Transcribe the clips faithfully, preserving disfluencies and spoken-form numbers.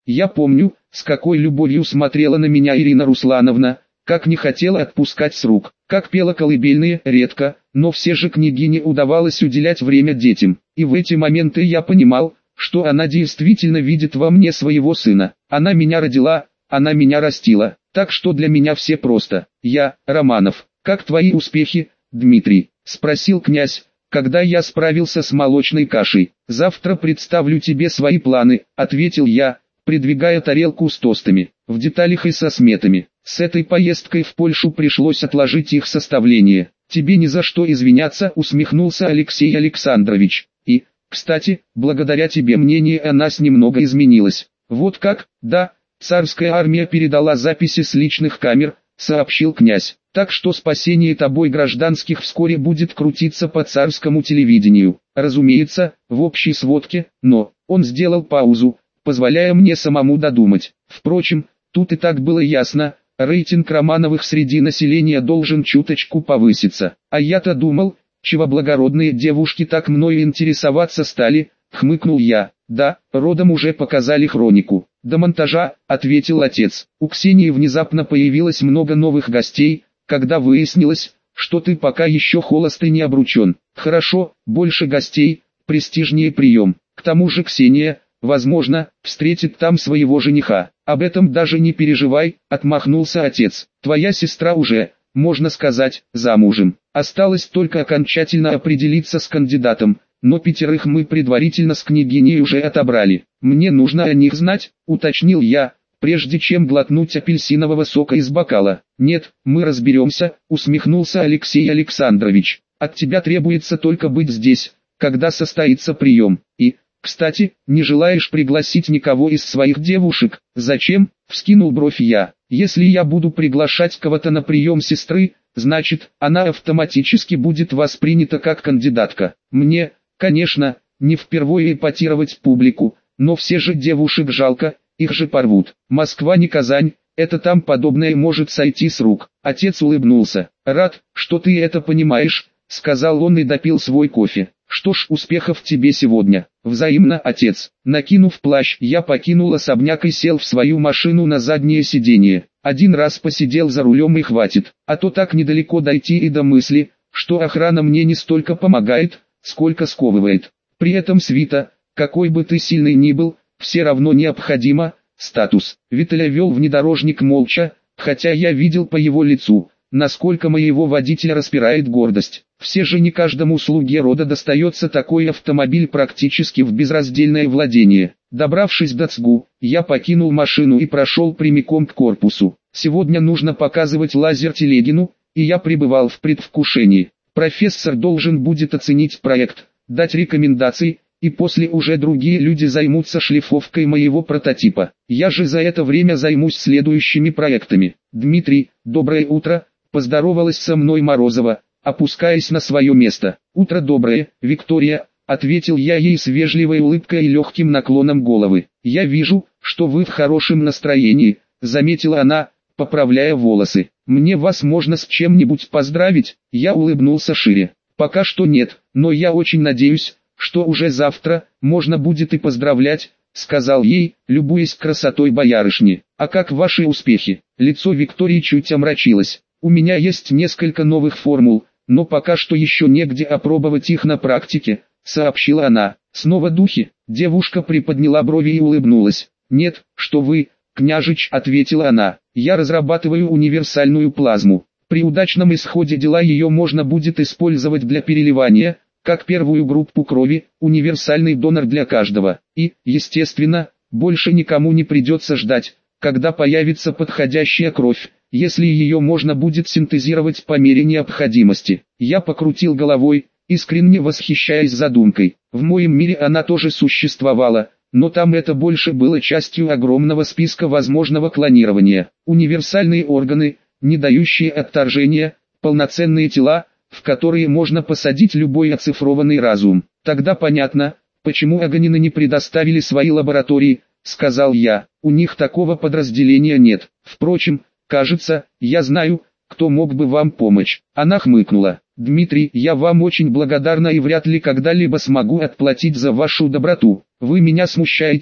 Я помню, с какой любовью смотрела на меня Ирина Руслановна, как не хотела отпускать с рук, как пела колыбельные, редко, но все же княгине удавалось уделять время детям. И в эти моменты я понимал, что она действительно видит во мне своего сына. Она меня родила, она меня растила, так что для меня все просто. Я, Романов. Как твои успехи, Дмитрий? Спросил князь, когда я справился с молочной кашей. Завтра представлю тебе свои планы, ответил я, придвигая тарелку с тостами, в деталях и со сметами. С этой поездкой в Польшу пришлось отложить их составление. Тебе ни за что извиняться, усмехнулся Алексей Александрович. И, кстати, благодаря тебе мнение о нас немного изменилось. Вот как? Да, царская армия передала записи с личных камер, сообщил князь. Так что спасение тобой гражданских вскоре будет крутиться по царскому телевидению. Разумеется, в общей сводке, но он сделал паузу, позволяя мне самому додумать. Впрочем, тут и так было ясно, рейтинг Романовых среди населения должен чуточку повыситься. А я-то думал, чего благородные девушки так мною интересоваться стали, хмыкнул я. Да, родом уже показали хронику. До монтажа, ответил отец. У Ксении внезапно появилось много новых гостей, когда выяснилось, что ты пока еще холост и не обручен. Хорошо, больше гостей, престижнее прием. К тому же Ксения, возможно, встретит там своего жениха. Об этом даже не переживай, отмахнулся отец. Твоя сестра уже, можно сказать, замужем. Осталось только окончательно определиться с кандидатом, но пятерых мы предварительно с княгиней уже отобрали. Мне нужно о них знать, уточнил я, прежде чем глотнуть апельсинового сока из бокала. Нет, мы разберемся, усмехнулся Алексей Александрович. От тебя требуется только быть здесь, когда состоится прием. И, кстати, не желаешь пригласить никого из своих девушек? Зачем? Вскинул бровь я. Если я буду приглашать кого-то на прием сестры, значит, она автоматически будет воспринята как кандидатка. Мне, конечно, не впервые эпатировать публику, но все же девушек жалко, их же порвут. Москва не Казань, это там подобное может сойти с рук. Отец улыбнулся. Рад, что ты это понимаешь, сказал он и допил свой кофе. Что ж, успехов тебе сегодня. Взаимно, отец. Накинув плащ, я покинул особняк и сел в свою машину на заднее сиденье. Один раз посидел за рулем и хватит, а то так недалеко дойти и до мысли, что охрана мне не столько помогает, сколько сковывает. При этом свита, какой бы ты сильный ни был, все равно необходимо. Статус. Виталя вел внедорожник молча, хотя я видел по его лицу, насколько моего водителя распирает гордость. Все же не каждому слуге рода достается такой автомобиль практически в безраздельное владение. Добравшись до ЦГУ, я покинул машину и прошел прямиком к корпусу. Сегодня нужно показывать лазер Телегину, и я пребывал в предвкушении. Профессор должен будет оценить проект, дать рекомендации, и после уже другие люди займутся шлифовкой моего прототипа. Я же за это время займусь следующими проектами. Дмитрий, доброе утро, поздоровалась со мной Морозова, опускаясь на свое место. Утро доброе, Виктория, ответил я ей с вежливой улыбкой и легким наклоном головы. Я вижу, что вы в хорошем настроении, заметила она, поправляя волосы. Мне вас можно с чем-нибудь поздравить? Я улыбнулся шире. Пока что нет, но я очень надеюсь, что уже завтра можно будет и поздравлять, сказал ей, любуясь красотой боярышни. А как ваши успехи? Лицо Виктории чуть омрачилось. У меня есть несколько новых формул, но пока что еще негде опробовать их на практике, сообщила она. Снова духи? Девушка приподняла брови и улыбнулась. Нет, что вы, княжич, ответила она. Я разрабатываю универсальную плазму. При удачном исходе дела ее можно будет использовать для переливания, как первую группу крови, универсальный донор для каждого. И, естественно, больше никому не придется ждать, когда появится подходящая кровь, если ее можно будет синтезировать по мере необходимости. Я покрутил головой, искренне восхищаясь задумкой. В моем мире она тоже существовала, но там это больше было частью огромного списка возможного клонирования. Универсальные органы, не дающие отторжения, полноценные тела, в которые можно посадить любой оцифрованный разум. Тогда понятно, почему Аганины не предоставили свои лаборатории, сказал я. У них такого подразделения нет. Впрочем, кажется, я знаю, кто мог бы вам помочь. Она хмыкнула. Дмитрий, я вам очень благодарна и вряд ли когда-либо смогу отплатить за вашу доброту. Вы меня смущаете,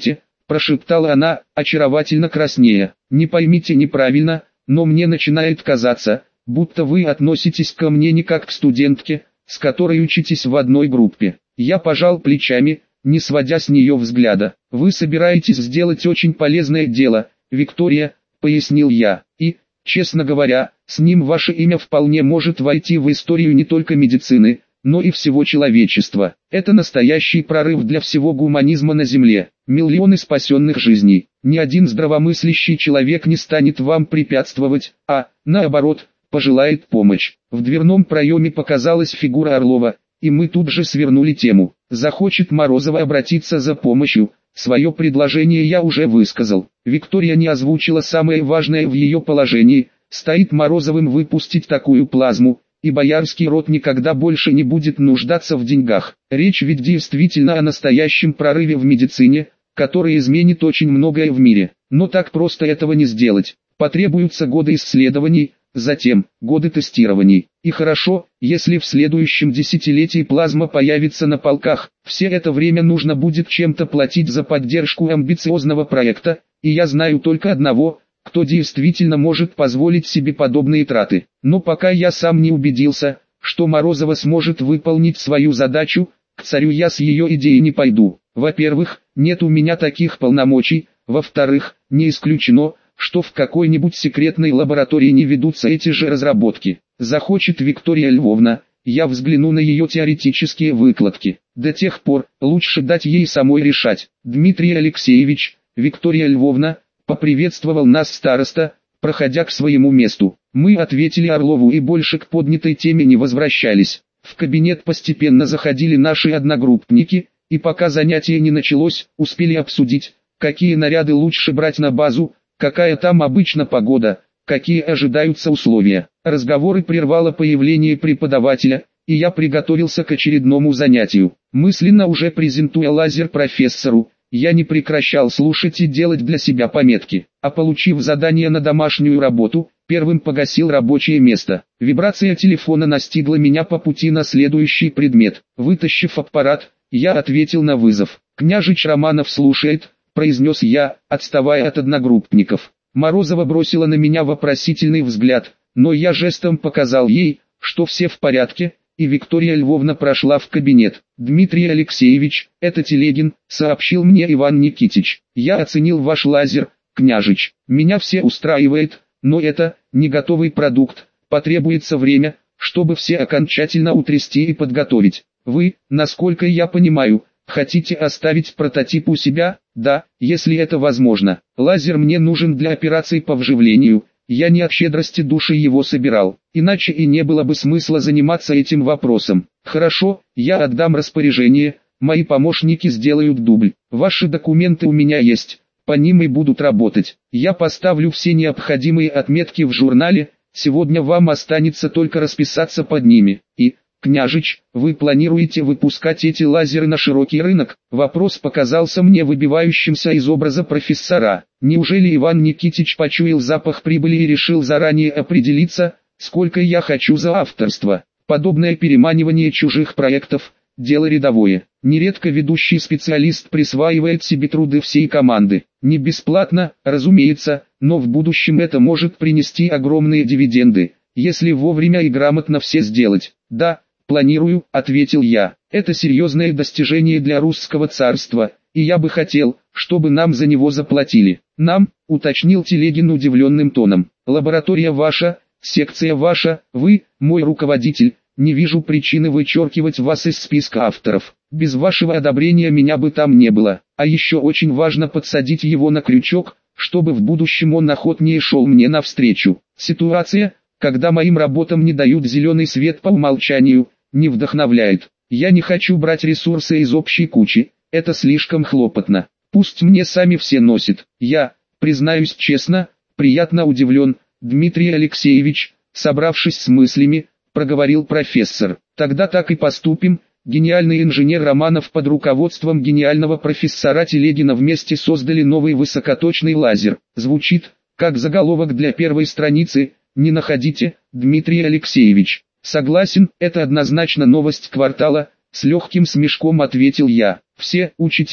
прошептала она, очаровательно краснея. Не поймите неправильно, но мне начинает казаться, будто вы относитесь ко мне не как к студентке, с которой учитесь в одной группе. Я пожал плечами, не сводя с нее взгляда. Вы собираетесь сделать очень полезное дело, Виктория, пояснил я, и, честно говоря, с ним ваше имя вполне может войти в историю не только медицины, но и всего человечества. Это настоящий прорыв для всего гуманизма на Земле. Миллионы спасенных жизней. Ни один здравомыслящий человек не станет вам препятствовать, а, наоборот, пожелает помощь. В дверном проеме показалась фигура Орлова, и мы тут же свернули тему. Захочет Морозова обратиться за помощью, свое предложение я уже высказал. Виктория не озвучила самое важное в ее положении, стоит Морозовым выпустить такую плазму, и боярский род никогда больше не будет нуждаться в деньгах. Речь ведь действительно о настоящем прорыве в медицине, который изменит очень многое в мире. Но так просто этого не сделать. Потребуются годы исследований, затем годы тестирований. И хорошо, если в следующем десятилетии плазма появится на полках. Все это время нужно будет чем-то платить за поддержку амбициозного проекта, и я знаю только одного, кто действительно может позволить себе подобные траты. Но пока я сам не убедился, что Морозова сможет выполнить свою задачу, к царю я с ее идеей не пойду. Во-первых, нет у меня таких полномочий, во-вторых, не исключено, что в какой-нибудь секретной лаборатории не ведутся эти же разработки. Захочет Виктория Львовна, я взгляну на ее теоретические выкладки. До тех пор, лучше дать ей самой решать. Дмитрий Алексеевич, Виктория Львовна, поприветствовал нас староста, проходя к своему месту. Мы ответили Орлову и больше к поднятой теме не возвращались. В кабинет постепенно заходили наши одногруппники, и пока занятие не началось, успели обсудить, какие наряды лучше брать на базу, какая там обычно погода, какие ожидаются условия. Разговоры прервало появление преподавателя, и я приготовился к очередному занятию. Мысленно уже презентуя лазер профессору, я не прекращал слушать и делать для себя пометки, а получив задание на домашнюю работу, первым погасил рабочее место. Вибрация телефона настигла меня по пути на следующий предмет. Вытащив аппарат, я ответил на вызов. «Княжич Романов слушает», — произнес я, отставая от одногруппников. Морозова бросила на меня вопросительный взгляд, но я жестом показал ей, что все в порядке, и Виктория Львовна прошла в кабинет. «Дмитрий Алексеевич, это Телегин», — сообщил мне Иван Никитич. «Я оценил ваш лазер, княжич. Меня все устраивает, но это не готовый продукт, потребуется время, чтобы все окончательно утрясти и подготовить. Вы, насколько я понимаю, хотите оставить прототип у себя?» «Да, если это возможно. Лазер мне нужен для операций по вживлению. Я не от щедрости души его собирал, иначе и не было бы смысла заниматься этим вопросом. Хорошо, я отдам распоряжение, мои помощники сделают дубль. Ваши документы у меня есть, по ним и будут работать. Я поставлю все необходимые отметки в журнале, сегодня вам останется только расписаться под ними. И, княжич, вы планируете выпускать эти лазеры на широкий рынок?» Вопрос показался мне выбивающимся из образа профессора. Неужели Иван Никитич почуял запах прибыли и решил заранее определиться, сколько я хочу за авторство? Подобное переманивание чужих проектов – дело рядовое. Нередко ведущий специалист присваивает себе труды всей команды. Не бесплатно, разумеется, но в будущем это может принести огромные дивиденды, если вовремя и грамотно все сделать. «Да, планирую», — ответил я. «Это серьезное достижение для русского царства, и я бы хотел, чтобы нам за него заплатили». «Нам», — уточнил Телегин удивленным тоном. «Лаборатория ваша, секция ваша, вы, мой руководитель, не вижу причины вычеркивать вас из списка авторов. Без вашего одобрения меня бы там не было. А еще очень важно подсадить его на крючок, чтобы в будущем он охотнее шел мне навстречу. Ситуация, когда моим работам не дают зеленый свет по умолчанию, не вдохновляет. Я не хочу брать ресурсы из общей кучи, это слишком хлопотно. Пусть мне сами все носят. Я, признаюсь честно, приятно удивлен, Дмитрий Алексеевич», собравшись с мыслями, проговорил профессор. «Тогда так и поступим». Гениальный инженер Романов под руководством гениального профессора Телегина вместе создали новый высокоточный лазер. Звучит, как заголовок для первой страницы, не находите, Дмитрий Алексеевич? «Согласен, это однозначно новость квартала», — с легким смешком ответил я. «Все учитесь,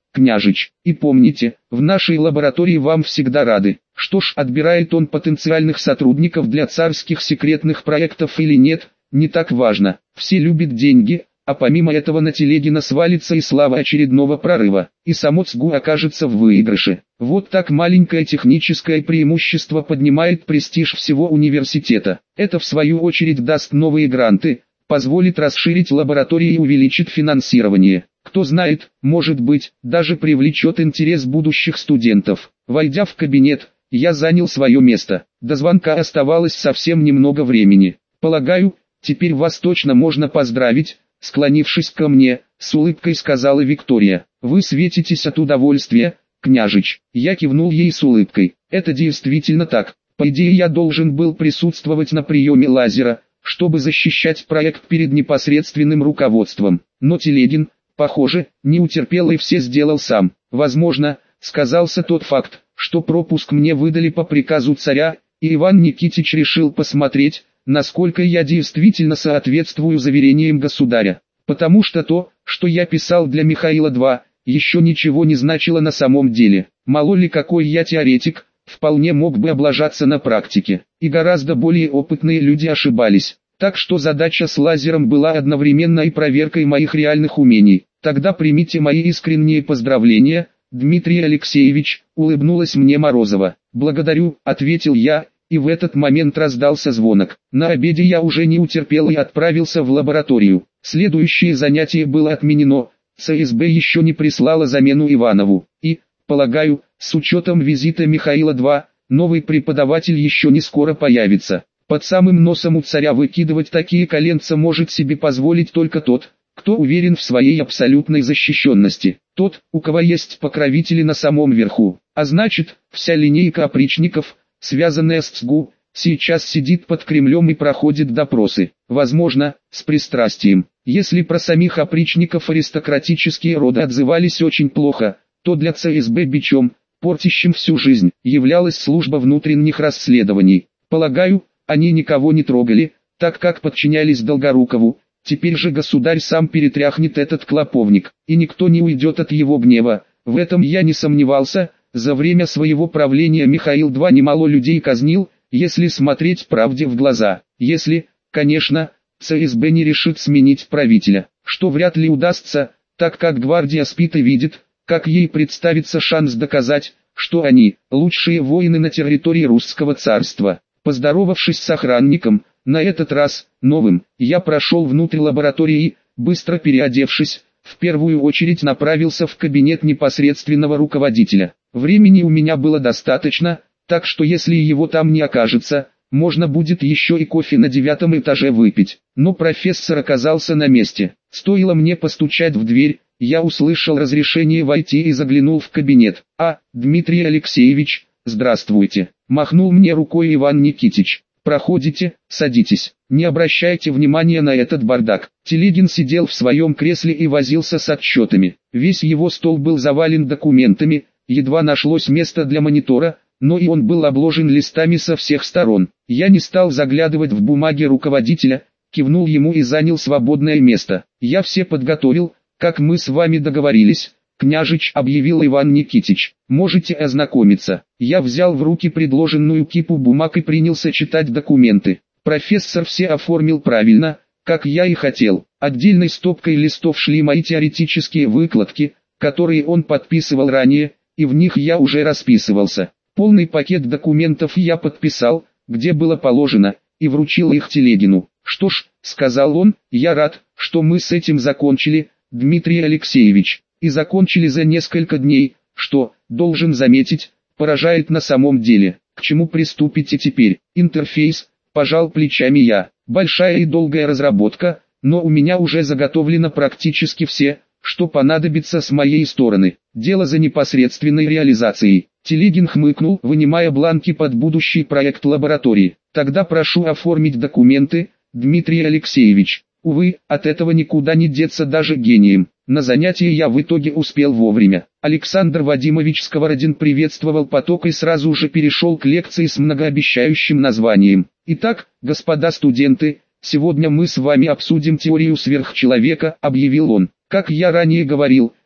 княжич. И помните, в нашей лаборатории вам всегда рады. Что ж, отбирает он потенциальных сотрудников для царских секретных проектов или нет, не так важно. Все любят деньги, а помимо этого на Телегина свалится и слава очередного прорыва, и само ЦГУ окажется в выигрыше. Вот так маленькое техническое преимущество поднимает престиж всего университета. Это в свою очередь даст новые гранты, позволит расширить лаборатории и увеличит финансирование. Кто знает, может быть, даже привлечет интерес будущих студентов. Войдя в кабинет, я занял свое место. До звонка оставалось совсем немного времени. Полагаю, теперь вас точно можно поздравить, склонившись ко мне, с улыбкой сказала Виктория. Вы светитесь от удовольствия, княжич. Я кивнул ей с улыбкой. Это действительно так. По идее я должен был присутствовать на приеме лазера, чтобы защищать проект перед непосредственным руководством. Но Телегин, похоже, не утерпел и все сделал сам. Возможно, сказался тот факт, что пропуск мне выдали по приказу царя, и Иван Никитич решил посмотреть, насколько я действительно соответствую заверениям государя. Потому что то, что я писал для Михаила-два, еще ничего не значило на самом деле. Мало ли какой я теоретик, вполне мог бы облажаться на практике. И гораздо более опытные люди ошибались. Так что задача с лазером была одновременно и проверкой моих реальных умений. Тогда примите мои искренние поздравления, Дмитрий Алексеевич, улыбнулась мне Морозова. Благодарю, ответил я, и в этот момент раздался звонок. На обеде я уже не утерпел и отправился в лабораторию. Следующее занятие было отменено, ЦСБ еще не прислала замену Иванову. И, полагаю, с учетом визита Михаила-два, новый преподаватель еще не скоро появится. Под самым носом у царя выкидывать такие коленца может себе позволить только тот, кто уверен в своей абсолютной защищенности. Тот, у кого есть покровители на самом верху. А значит, вся линейка опричников, связанная с ЦГУ, сейчас сидит под Кремлем и проходит допросы. Возможно, с пристрастием. Если про самих опричников аристократические роды отзывались очень плохо, то для ЦСБ бичом, портящим всю жизнь, являлась служба внутренних расследований. Полагаю, они никого не трогали, так как подчинялись Долгорукову. Теперь же государь сам перетряхнет этот клоповник, и никто не уйдет от его гнева. В этом я не сомневался. За время своего правления Михаил-два немало людей казнил, если смотреть правде в глаза. Если, конечно, ЦСБ не решит сменить правителя, что вряд ли удастся, так как гвардия спит и видит, как ей представится шанс доказать, что они – лучшие воины на территории русского царства. Поздоровавшись с охранником, на этот раз, новым, я прошел внутрь лаборатории и, быстро переодевшись, в первую очередь направился в кабинет непосредственного руководителя. Времени у меня было достаточно, так что если его там не окажется, можно будет еще и кофе на девятом этаже выпить. Но профессор оказался на месте. Стоило мне постучать в дверь, я услышал разрешение войти и заглянул в кабинет. «А, Дмитрий Алексеевич, здравствуйте», — махнул мне рукой Иван Никитич. «Проходите, садитесь, не обращайте внимания на этот бардак». Телегин сидел в своем кресле и возился с отчетами. Весь его стол был завален документами, едва нашлось место для монитора, но и он был обложен листами со всех сторон. Я не стал заглядывать в бумаги руководителя, кивнул ему и занял свободное место. «Я все подготовил, как мы с вами договорились», — княжич, объявил Иван Никитич. «Можете ознакомиться». Я взял в руки предложенную кипу бумаг и принялся читать документы. Профессор все оформил правильно, как я и хотел. Отдельной стопкой листов шли мои теоретические выкладки, которые он подписывал ранее, и в них я уже расписывался. Полный пакет документов я подписал, где было положено, и вручил их Телегину. «Что ж», — сказал он, — «я рад, что мы с этим закончили, Дмитрий Алексеевич, и закончили за несколько дней, что, должен заметить, поражает на самом деле. К чему приступите теперь?» «Интерфейс», — пожал плечами я. «Большая и долгая разработка, но у меня уже заготовлено практически все, что понадобится с моей стороны. Дело за непосредственной реализацией». Телегин хмыкнул, вынимая бланки под будущий проект лаборатории. «Тогда прошу оформить документы, Дмитрий Алексеевич». Увы, от этого никуда не деться даже гением. На занятие я в итоге успел вовремя. Александр Вадимович Сковородин приветствовал поток и сразу же перешел к лекции с многообещающим названием. «Итак, господа студенты, сегодня мы с вами обсудим теорию сверхчеловека», — объявил он. «Как я ранее говорил,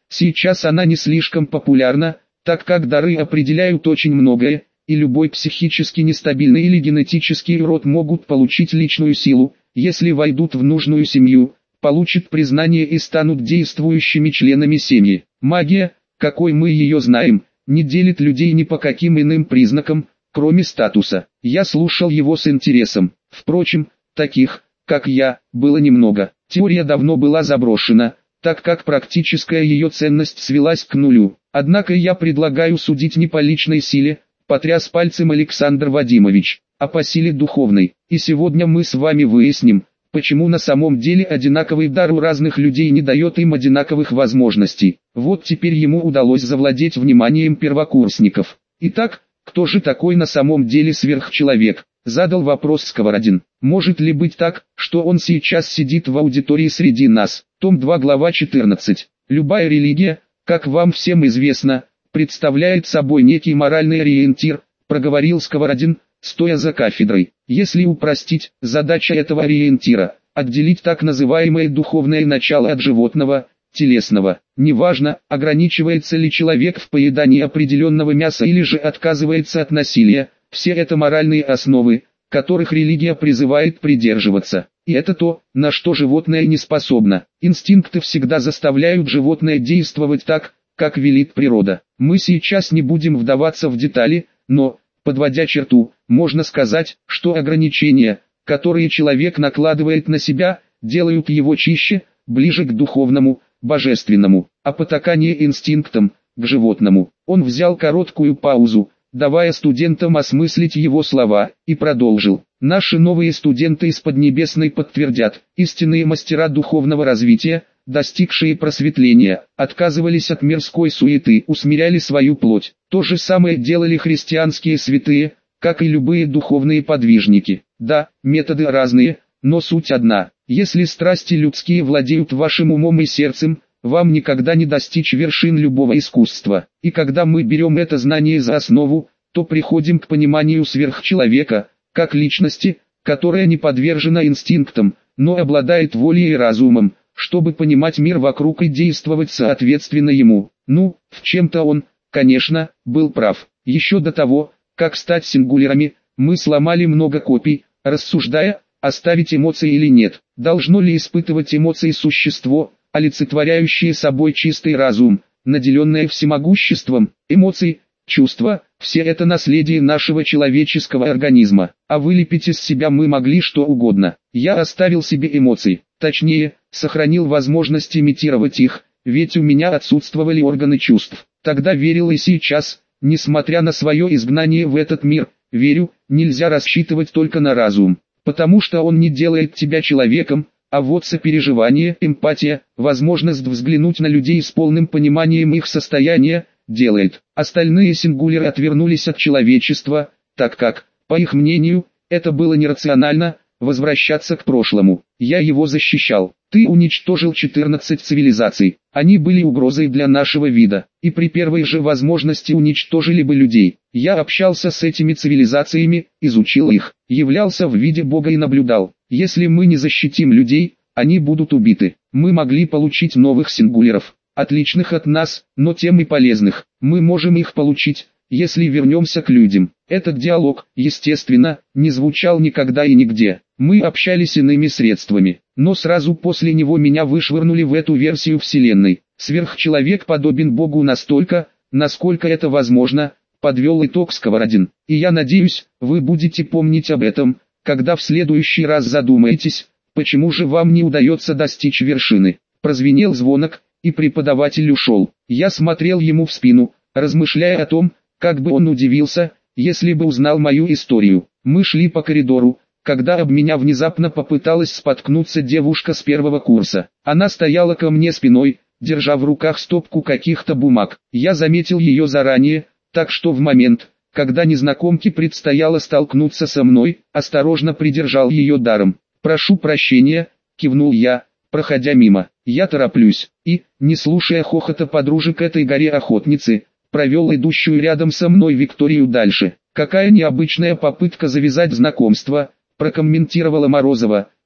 Сейчас она не слишком популярна, так как дары определяют очень многое, и любой психически нестабильный или генетический урод могут получить личную силу, если войдут в нужную семью, получат признание и станут действующими членами семьи. Магия, какой мы ее знаем, не делит людей ни по каким иным признакам, кроме статуса. Я слушал его с интересом. Впрочем, таких, как я, было немного. Теория давно была заброшена, так как практическая ее ценность свелась к нулю. Однако я предлагаю судить не по личной силе, потряс пальцем Александр Вадимович, а по силе духовной. И сегодня мы с вами выясним, почему на самом деле одинаковый дар у разных людей не дает им одинаковых возможностей. Вот теперь ему удалось завладеть вниманием первокурсников. Итак, кто же такой на самом деле сверхчеловек? Задал вопрос Сковородин. Может ли быть так, что он сейчас сидит в аудитории среди нас? Том два глава четырнадцать. Любая религия, как вам всем известно, представляет собой некий моральный ориентир, проговорил Сковородин, стоя за кафедрой. Если упростить, задача этого ориентира – отделить так называемое духовное начало от животного, телесного. Неважно, ограничивается ли человек в поедании определенного мяса или же отказывается от насилия, все это моральные основы, которых религия призывает придерживаться. И это то, на что животное не способно. Инстинкты всегда заставляют животное действовать так, как велит природа. Мы сейчас не будем вдаваться в детали, но, подводя черту, можно сказать, что ограничения, которые человек накладывает на себя, делают его чище, ближе к духовному, божественному, а потакание инстинктам, к животному. Он взял короткую паузу, давая студентам осмыслить его слова, и продолжил. Наши новые студенты из Поднебесной подтвердят, истинные мастера духовного развития, достигшие просветления, отказывались от мирской суеты, усмиряли свою плоть. То же самое делали христианские святые, как и любые духовные подвижники. Да, методы разные, но суть одна. Если страсти людские владеют вашим умом и сердцем, вам никогда не достичь вершин любого искусства. И когда мы берем это знание за основу, то приходим к пониманию сверхчеловека, как личности, которая не подвержена инстинктам, но обладает волей и разумом, чтобы понимать мир вокруг и действовать соответственно ему. Ну, в чем-то он, конечно, был прав. Еще до того, как стать сингулярами, мы сломали много копий, рассуждая, оставить эмоции или нет. Должно ли испытывать эмоции существо, олицетворяющее собой чистый разум, наделенное всемогуществом? Эмоции, чувства – все это наследие нашего человеческого организма. А вылепить из себя мы могли что угодно. Я оставил себе эмоции, точнее, сохранил возможность имитировать их, ведь у меня отсутствовали органы чувств. Тогда верил и сейчас, несмотря на свое изгнание в этот мир, верю, нельзя рассчитывать только на разум, потому что он не делает тебя человеком, а вот сопереживание, эмпатия, возможность взглянуть на людей с полным пониманием их состояния, делает. Остальные сингуляры отвернулись от человечества, так как, по их мнению, это было нерационально, возвращаться к прошлому. Я его защищал. Ты уничтожил четырнадцать цивилизаций. Они были угрозой для нашего вида, и при первой же возможности уничтожили бы людей. Я общался с этими цивилизациями, изучил их, являлся в виде Бога и наблюдал. Если мы не защитим людей, они будут убиты. Мы могли получить новых сингуляров, отличных от нас, но тем и полезных. Мы можем их получить, если вернемся к людям. Этот диалог, естественно, не звучал никогда и нигде. Мы общались иными средствами, но сразу после него меня вышвырнули в эту версию Вселенной. Сверхчеловек подобен Богу настолько, насколько это возможно, подвел итог Сковородин. И я надеюсь, вы будете помнить об этом, когда в следующий раз задумаетесь, почему же вам не удается достичь вершины. Прозвенел звонок, и преподаватель ушел. Я смотрел ему в спину, размышляя о том, как бы он удивился, если бы узнал мою историю. Мы шли по коридору, когда об меня внезапно попыталась споткнуться девушка с первого курса. Она стояла ко мне спиной, держа в руках стопку каких-то бумаг. Я заметил ее заранее, так что в момент, когда незнакомке предстояло столкнуться со мной, осторожно придержал ее даром. «Прошу прощения», — кивнул я, проходя мимо. «Я тороплюсь», и, не слушая хохота подружек этой горе-охотницы, провел идущую рядом со мной Викторию дальше. «Какая необычная попытка завязать знакомство», — прокомментировала Морозова,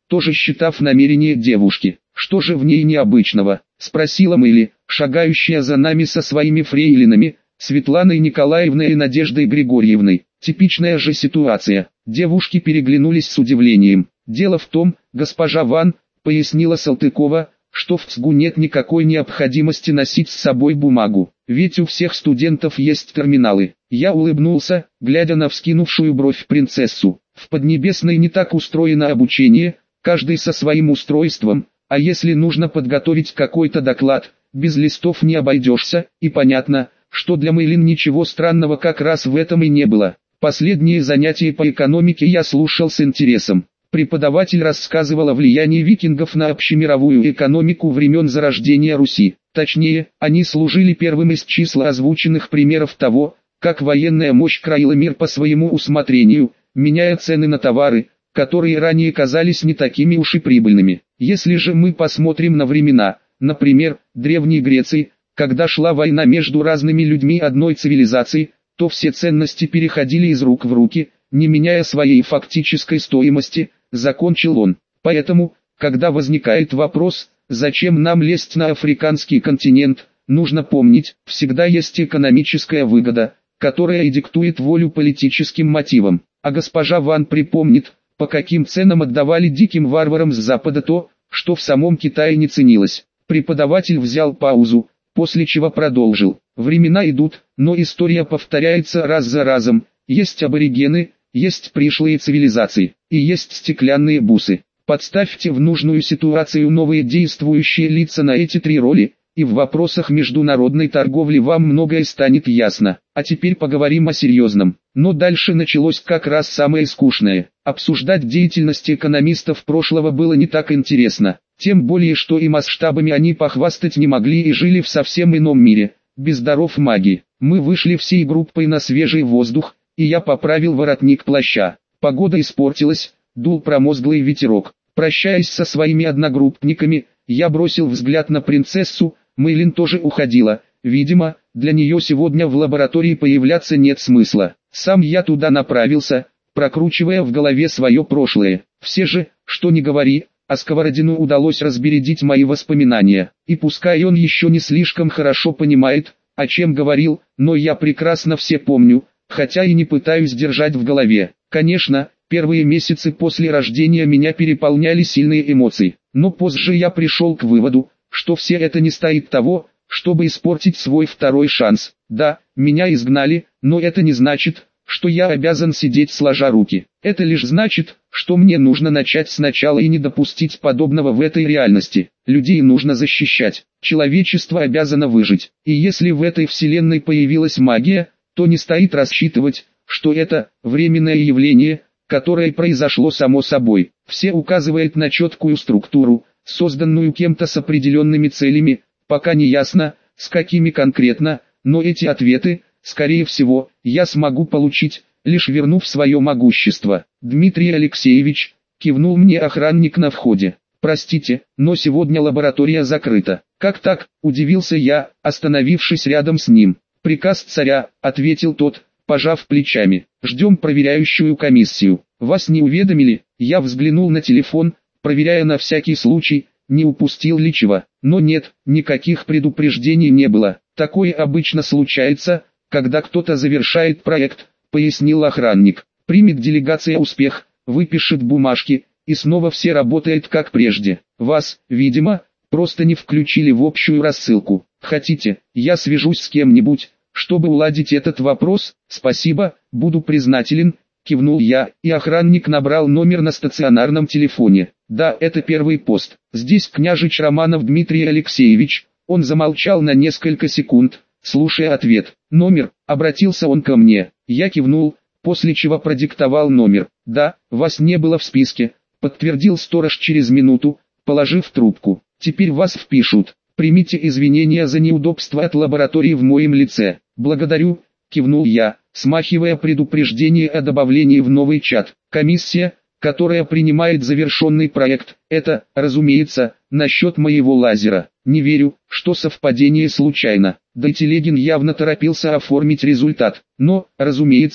тоже считав намерение девушки. «Что же в ней необычного?» – спросила Мэйли, шагающая за нами со своими фрейлинами, Светланой Николаевной и Надеждой Григорьевной. Типичная же ситуация. Девушки переглянулись с удивлением. «Дело в том, госпожа Ван», — пояснила Салтыкова, — «что в ЦГУ нет никакой необходимости носить с собой бумагу, ведь у всех студентов есть терминалы». Я улыбнулся, глядя на вскинувшую бровь принцессу. В Поднебесной не так устроено обучение, каждый со своим устройством, а если нужно подготовить какой-то доклад, без листов не обойдешься, и понятно, что для Мэйлин ничего странного как раз в этом и не было. Последние занятия по экономике я слушал с интересом. Преподаватель рассказывал о влиянии викингов на общемировую экономику времен зарождения Руси. Точнее, они служили первым из числа озвученных примеров того, как военная мощь краила мир по своему усмотрению, меняя цены на товары, которые ранее казались не такими уж и прибыльными. Если же мы посмотрим на времена, например, Древней Греции, когда шла война между разными людьми одной цивилизации, то все ценности переходили из рук в руки, не меняя своей фактической стоимости, закончил он. Поэтому, когда возникает вопрос, зачем нам лезть на африканский континент, нужно помнить, всегда есть экономическая выгода, которая и диктует волю политическим мотивам. А госпожа Ван припомнит, по каким ценам отдавали диким варварам с Запада то, что в самом Китае не ценилось. Преподаватель взял паузу, после чего продолжил. Времена идут, но история повторяется раз за разом. Есть аборигены, есть пришлые цивилизации, и есть стеклянные бусы. Подставьте в нужную ситуацию новые действующие лица на эти три роли, и в вопросах международной торговли вам многое станет ясно. А теперь поговорим о серьезном. Но дальше началось как раз самое скучное. Обсуждать деятельность экономистов прошлого было не так интересно. Тем более, что и масштабами они похвастать не могли и жили в совсем ином мире, без даров магии. Мы вышли всей группой на свежий воздух, и я поправил воротник плаща. Погода испортилась, дул промозглый ветерок. Прощаясь со своими одногруппниками, я бросил взгляд на принцессу. Мэйлин тоже уходила. Видимо, для нее сегодня в лаборатории появляться нет смысла. Сам я туда направился, прокручивая в голове свое прошлое. Все же, что ни говори, а Сковородину удалось разбередить мои воспоминания. И пускай он еще не слишком хорошо понимает, о чем говорил, но я прекрасно все помню, хотя и не пытаюсь держать в голове. Конечно, первые месяцы после рождения меня переполняли сильные эмоции, но позже я пришел к выводу, что все это не стоит того, чтобы испортить свой второй шанс. Да, меня изгнали, но это не значит, что я обязан сидеть сложа руки. Это лишь значит, что мне нужно начать сначала и не допустить подобного в этой реальности. Людей нужно защищать, человечество обязано выжить. И если в этой вселенной появилась магия, то не стоит рассчитывать, что это временное явление, которое произошло само собой. Все указывает на четкую структуру, созданную кем-то с определенными целями, пока не ясно, с какими конкретно, но эти ответы, скорее всего, я смогу получить, лишь вернув свое могущество. «Дмитрий Алексеевич», — кивнул мне охранник на входе, — «простите, но сегодня лаборатория закрыта». «Как так?» — удивился я, остановившись рядом с ним. «Приказ царя», — ответил тот, пожав плечами. «Ждем проверяющую комиссию». «Вас не уведомили?» Я взглянул на телефон, проверяя на всякий случай, не упустил ли чего. Но нет, никаких предупреждений не было. Такое обычно случается, когда кто-то завершает проект, пояснил охранник. Примет делегация успех, выпишет бумажки, и снова все работает как прежде. Вас, видимо, просто не включили в общую рассылку. Хотите, я свяжусь с кем-нибудь, чтобы уладить этот вопрос? Спасибо, буду признателен, кивнул я, и охранник набрал номер на стационарном телефоне. Да, это первый пост. Здесь княжич Романов Дмитрий Алексеевич. Он замолчал на несколько секунд, слушая ответ. Номер, обратился он ко мне. Я кивнул, после чего продиктовал номер. Да, вас не было в списке, подтвердил сторож через минуту, положив трубку. Теперь вас впишут. Примите извинения за неудобства от лаборатории в моем лице. Благодарю, кивнул я, смахивая предупреждение о добавлении в новый чат. Комиссия, которая принимает завершенный проект, это, разумеется, насчет моего лазера. Не верю, что совпадение случайно. Да и Телегин явно торопился оформить результат. Но, разумеется,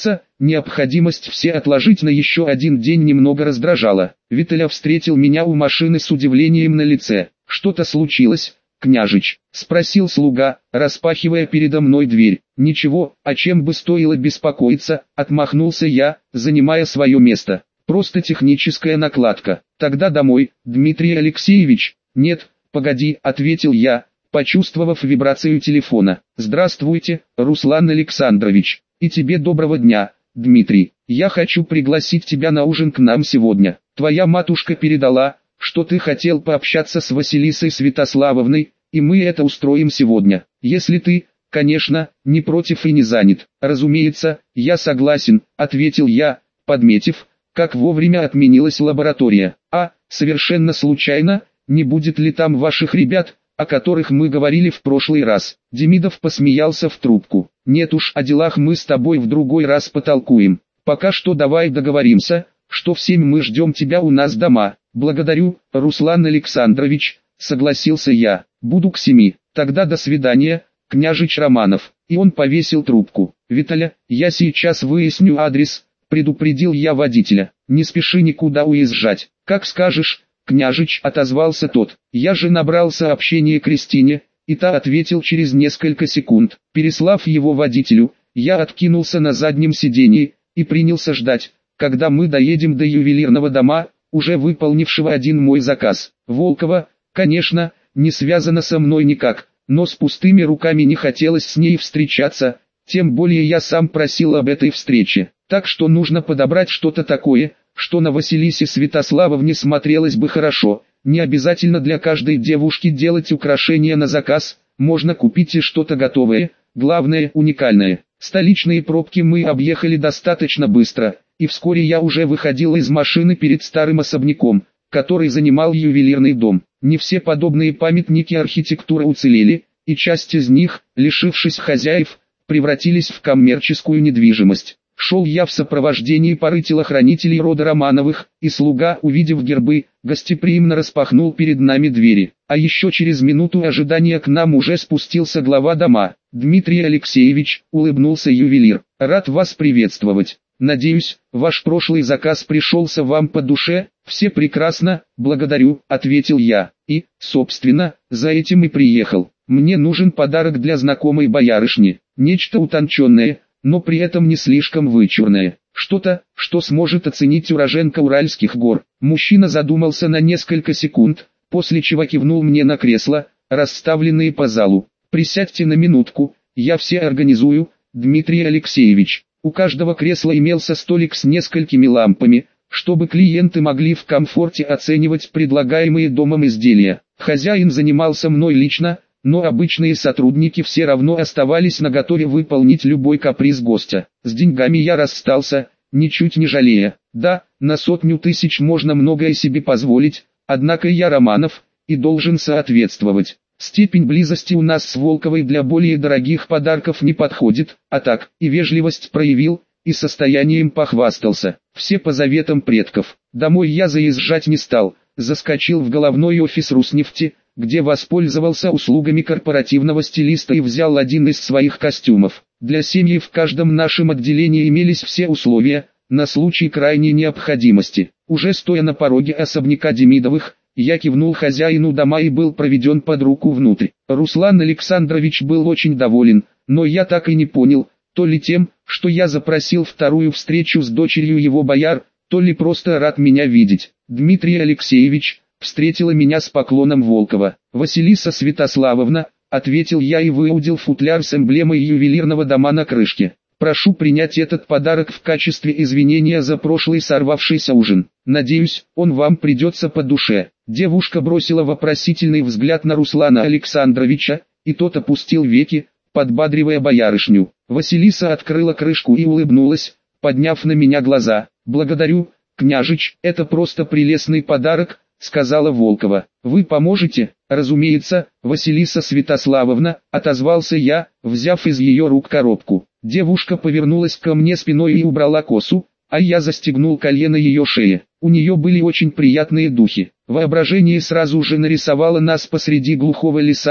Необходимость все отложить на еще один день немного раздражала. Виталя встретил меня у машины с удивлением на лице. «Что-то случилось, княжич?» — спросил слуга, распахивая передо мной дверь. «Ничего, о чем бы стоило беспокоиться», — отмахнулся я, занимая свое место. «Просто техническая накладка. Тогда домой, Дмитрий Алексеевич». «Нет, погоди», — ответил я, почувствовав вибрацию телефона. «Здравствуйте, Руслан Александрович. И тебе доброго дня, Дмитрий. Я хочу пригласить тебя на ужин к нам сегодня. Твоя матушка передала, что ты хотел пообщаться с Василисой Святославовной, и мы это устроим сегодня. Если ты, конечно, не против и не занят». «Разумеется, я согласен», — ответил я, подметив, как вовремя отменилась лаборатория. «А, совершенно случайно, не будет ли там ваших ребят, о которых мы говорили в прошлый раз?» Демидов посмеялся в трубку. «Нет уж, о делах мы с тобой в другой раз потолкуем. Пока что давай договоримся, что в семь мы ждем тебя у нас дома». «Благодарю, Руслан Александрович», — согласился я. «Буду к семи. Тогда до свидания, княжич Романов». И он повесил трубку. «Виталя, я сейчас выясню адрес», — предупредил я водителя. «Не спеши никуда уезжать». «Как скажешь, княжич», — отозвался тот. «Я же набрал сообщение Кристине», и та ответил через несколько секунд. Переслав его водителю, я откинулся на заднем сиденье и принялся ждать, когда мы доедем до ювелирного дома, уже выполнившего один мой заказ. Волкова, конечно, не связана со мной никак, но с пустыми руками не хотелось с ней встречаться, тем более я сам просил об этой встрече. Так что нужно подобрать что-то такое, что на Василисе Святославовне смотрелось бы хорошо. Не обязательно для каждой девушки делать украшения на заказ, можно купить и что-то готовое, главное уникальное. Столичные пробки мы объехали достаточно быстро, и вскоре я уже выходил из машины перед старым особняком, который занимал ювелирный дом. Не все подобные памятники архитектуры уцелели, и часть из них, лишившись хозяев, превратились в коммерческую недвижимость. Шел я в сопровождении пары телохранителей рода Романовых, и слуга, увидев гербы, гостеприимно распахнул перед нами двери. А еще через минуту ожидания к нам уже спустился глава дома. «Дмитрий Алексеевич», — улыбнулся ювелир, — «рад вас приветствовать. Надеюсь, ваш прошлый заказ пришелся вам по душе». «Все прекрасно, благодарю», — ответил я. «И, собственно, за этим и приехал. Мне нужен подарок для знакомой боярышни, нечто утонченное, но при этом не слишком вычурное. Что-то, что сможет оценить уроженка Уральских гор». Мужчина задумался на несколько секунд, после чего кивнул мне на кресла, расставленные по залу. «Присядьте на минутку, я все организую, Дмитрий Алексеевич». У каждого кресла имелся столик с несколькими лампами, чтобы клиенты могли в комфорте оценивать предлагаемые домом изделия. Хозяин занимался мной лично, но обычные сотрудники все равно оставались наготове выполнить любой каприз гостя. С деньгами я расстался, ничуть не жалея. Да, на сотню тысяч можно многое себе позволить, однако я Романов, и должен соответствовать. Степень близости у нас с Волковой для более дорогих подарков не подходит, а так, и вежливость проявил, и состоянием похвастался. Все по заветам предков. Домой я заезжать не стал, заскочил в головной офис Руснефти, где воспользовался услугами корпоративного стилиста и взял один из своих костюмов. Для семьи в каждом нашем отделении имелись все условия, на случай крайней необходимости. Уже стоя на пороге особняка Демидовых, я кивнул хозяину дома и был проведен под руку внутрь. Руслан Александрович был очень доволен, но я так и не понял, то ли тем, что я запросил вторую встречу с дочерью его бояр, то ли просто рад меня видеть. «Дмитрий Алексеевич», встретила меня с поклоном Волкова. «Василиса Святославовна», ответил я и выудил футляр с эмблемой ювелирного дома на крышке. «Прошу принять этот подарок в качестве извинения за прошлый сорвавшийся ужин. Надеюсь, он вам придется по душе». Девушка бросила вопросительный взгляд на Руслана Александровича, и тот опустил веки, подбадривая боярышню. Василиса открыла крышку и улыбнулась, подняв на меня глаза. «Благодарю, княжич, это просто прелестный подарок», — сказала Волкова. «Вы поможете?» «Разумеется, Василиса Святославовна», — отозвался я, взяв из ее рук коробку. Девушка повернулась ко мне спиной и убрала косу, а я застегнул колье на ее шее. У нее были очень приятные духи. Воображение сразу же нарисовало нас посреди глухого леса,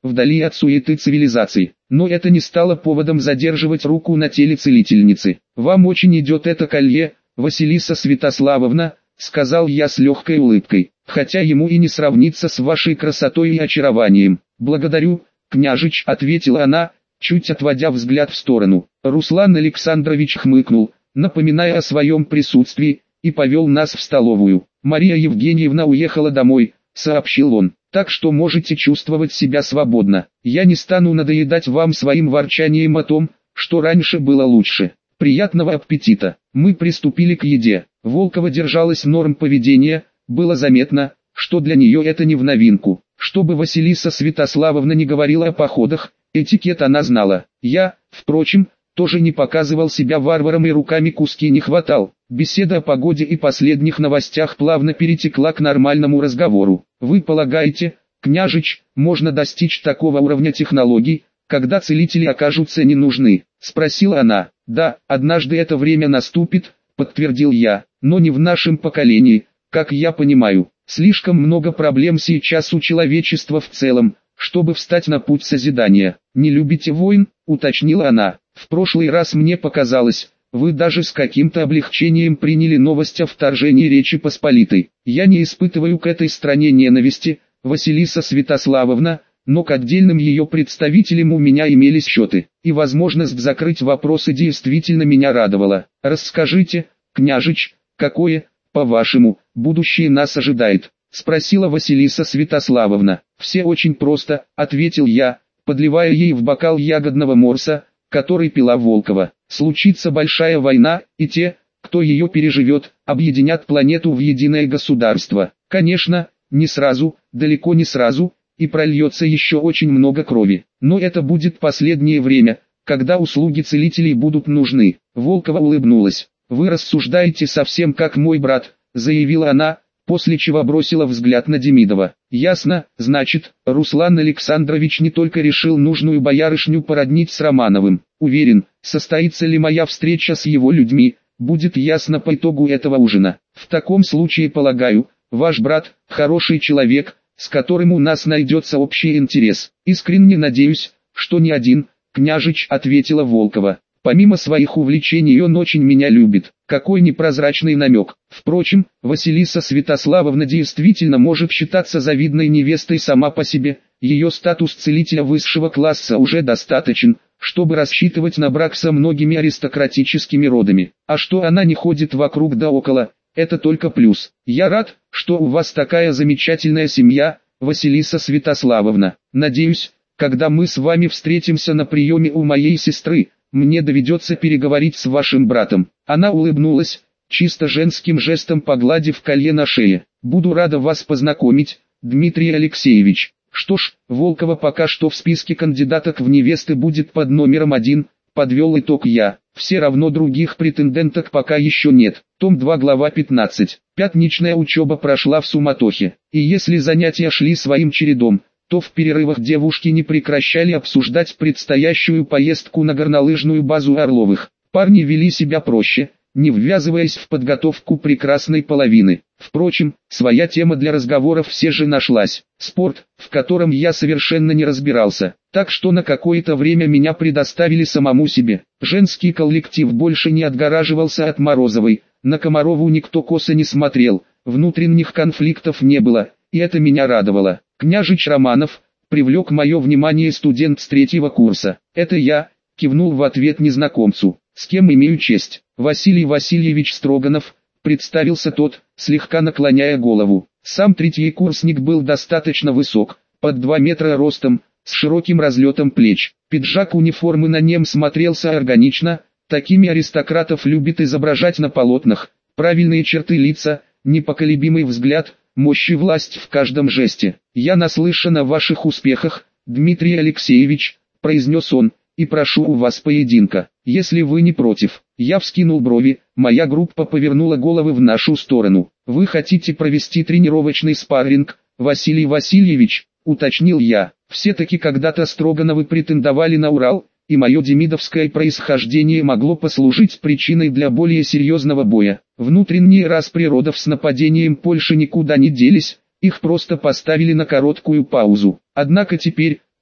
вдали от суеты цивилизации. Но это не стало поводом задерживать руку на теле целительницы. «Вам очень идет это колье, Василиса Святославовна», — сказал я с легкой улыбкой, «хотя ему и не сравнится с вашей красотой и очарованием». «Благодарю, княжич», — ответила она, чуть отводя взгляд в сторону. Руслан Александрович хмыкнул, напоминая о своем присутствии, и повел нас в столовую. «Мария Евгеньевна уехала домой», — сообщил он, «так что можете чувствовать себя свободно. Я не стану надоедать вам своим ворчанием о том, что раньше было лучше. Приятного аппетита». Мы приступили к еде. Волкова держалась норм поведения, было заметно, что для нее это не в новинку. Чтобы Василиса Святославовна не говорила о походах, этикет она знала. Я, впрочем, тоже не показывал себя варваром и руками куски не хватал. Беседа о погоде и последних новостях плавно перетекла к нормальному разговору. «Вы полагаете, княжич, можно достичь такого уровня технологий, когда целители окажутся не нужны?» — спросила она. «Да, однажды это время наступит», — подтвердил я, «но не в нашем поколении, как я понимаю. Слишком много проблем сейчас у человечества в целом, чтобы встать на путь созидания». «Не любите войн?» — уточнила она. «В прошлый раз мне показалось, вы даже с каким-то облегчением приняли новость о вторжении Речи Посполитой. Я не испытываю к этой стране ненависти, Василиса Святославовна, но к отдельным ее представителям у меня имелись счеты, и возможность закрыть вопросы действительно меня радовала. Расскажите, княжич, какое, по-вашему, будущее нас ожидает?» — спросила Василиса Святославовна. «Все очень просто», — ответил я, подливая ей в бокал ягодного морса, который пила Волкова. «Случится большая война, и те, кто ее переживет, объединят планету в единое государство. Конечно, не сразу, далеко не сразу, и прольется еще очень много крови. Но это будет последнее время, когда услуги целителей будут нужны». Волкова улыбнулась. «Вы рассуждаете совсем как мой брат», — заявила она, после чего бросила взгляд на Демидова. «Ясно, значит, Руслан Александрович не только решил нужную боярышню породнить с Романовым. Уверен, состоится ли моя встреча с его людьми, будет ясно по итогу этого ужина. В таком случае, полагаю, ваш брат – хороший человек, с которым у нас найдется общий интерес. Искренне надеюсь, что не один», — княжич, ответила Волкова. «Помимо своих увлечений он очень меня любит». Какой непрозрачный намек. Впрочем, Василиса Святославовна действительно может считаться завидной невестой сама по себе. Ее статус целителя высшего класса уже достаточен, чтобы рассчитывать на брак со многими аристократическими родами. А что она не ходит вокруг да около, это только плюс. Я рад, что у вас такая замечательная семья, Василиса Святославовна. Надеюсь, когда мы с вами встретимся на приеме у моей сестры, мне доведется переговорить с вашим братом». Она улыбнулась, чисто женским жестом погладив колье на шее. «Буду рада вас познакомить, Дмитрий Алексеевич». «Что ж, Волкова пока что в списке кандидаток в невесты будет под номером один», подвел итог я. «Все равно других претенденток пока еще нет». Том два, глава пятнадцать. Пятничная учеба прошла в суматохе. И если занятия шли своим чередом, то в перерывах девушки не прекращали обсуждать предстоящую поездку на горнолыжную базу Орловых. Парни вели себя проще, не ввязываясь в подготовку прекрасной половины. Впрочем, своя тема для разговоров все же нашлась. Спорт, в котором я совершенно не разбирался, так что на какое-то время меня предоставили самому себе. Женский коллектив больше не отгораживался от Морозовой, на Комарову никто косо не смотрел, внутренних конфликтов не было, и это меня радовало. «Княжич Романов», привлек мое внимание студент с третьего курса. «Это я», кивнул в ответ незнакомцу. «С кем имею честь?» «Василий Васильевич Строганов», представился тот, слегка наклоняя голову. Сам третьекурсник был достаточно высок, под два метра ростом, с широким разлетом плеч. Пиджак униформы на нем смотрелся органично, такими аристократов любит изображать на полотнах. Правильные черты лица, непоколебимый взгляд, мощь и власть в каждом жесте. «Я наслышан о ваших успехах, Дмитрий Алексеевич», произнес он, «и прошу у вас поединка, если вы не против». Я вскинул брови, моя группа повернула головы в нашу сторону. «Вы хотите провести тренировочный спарринг, Василий Васильевич?» уточнил я. Все-таки когда-то Строгановы претендовали на Урал, и мое демидовское происхождение могло послужить причиной для более серьезного боя. Внутренние распри родов с нападением Польши никуда не делись, их просто поставили на короткую паузу. Однако теперь,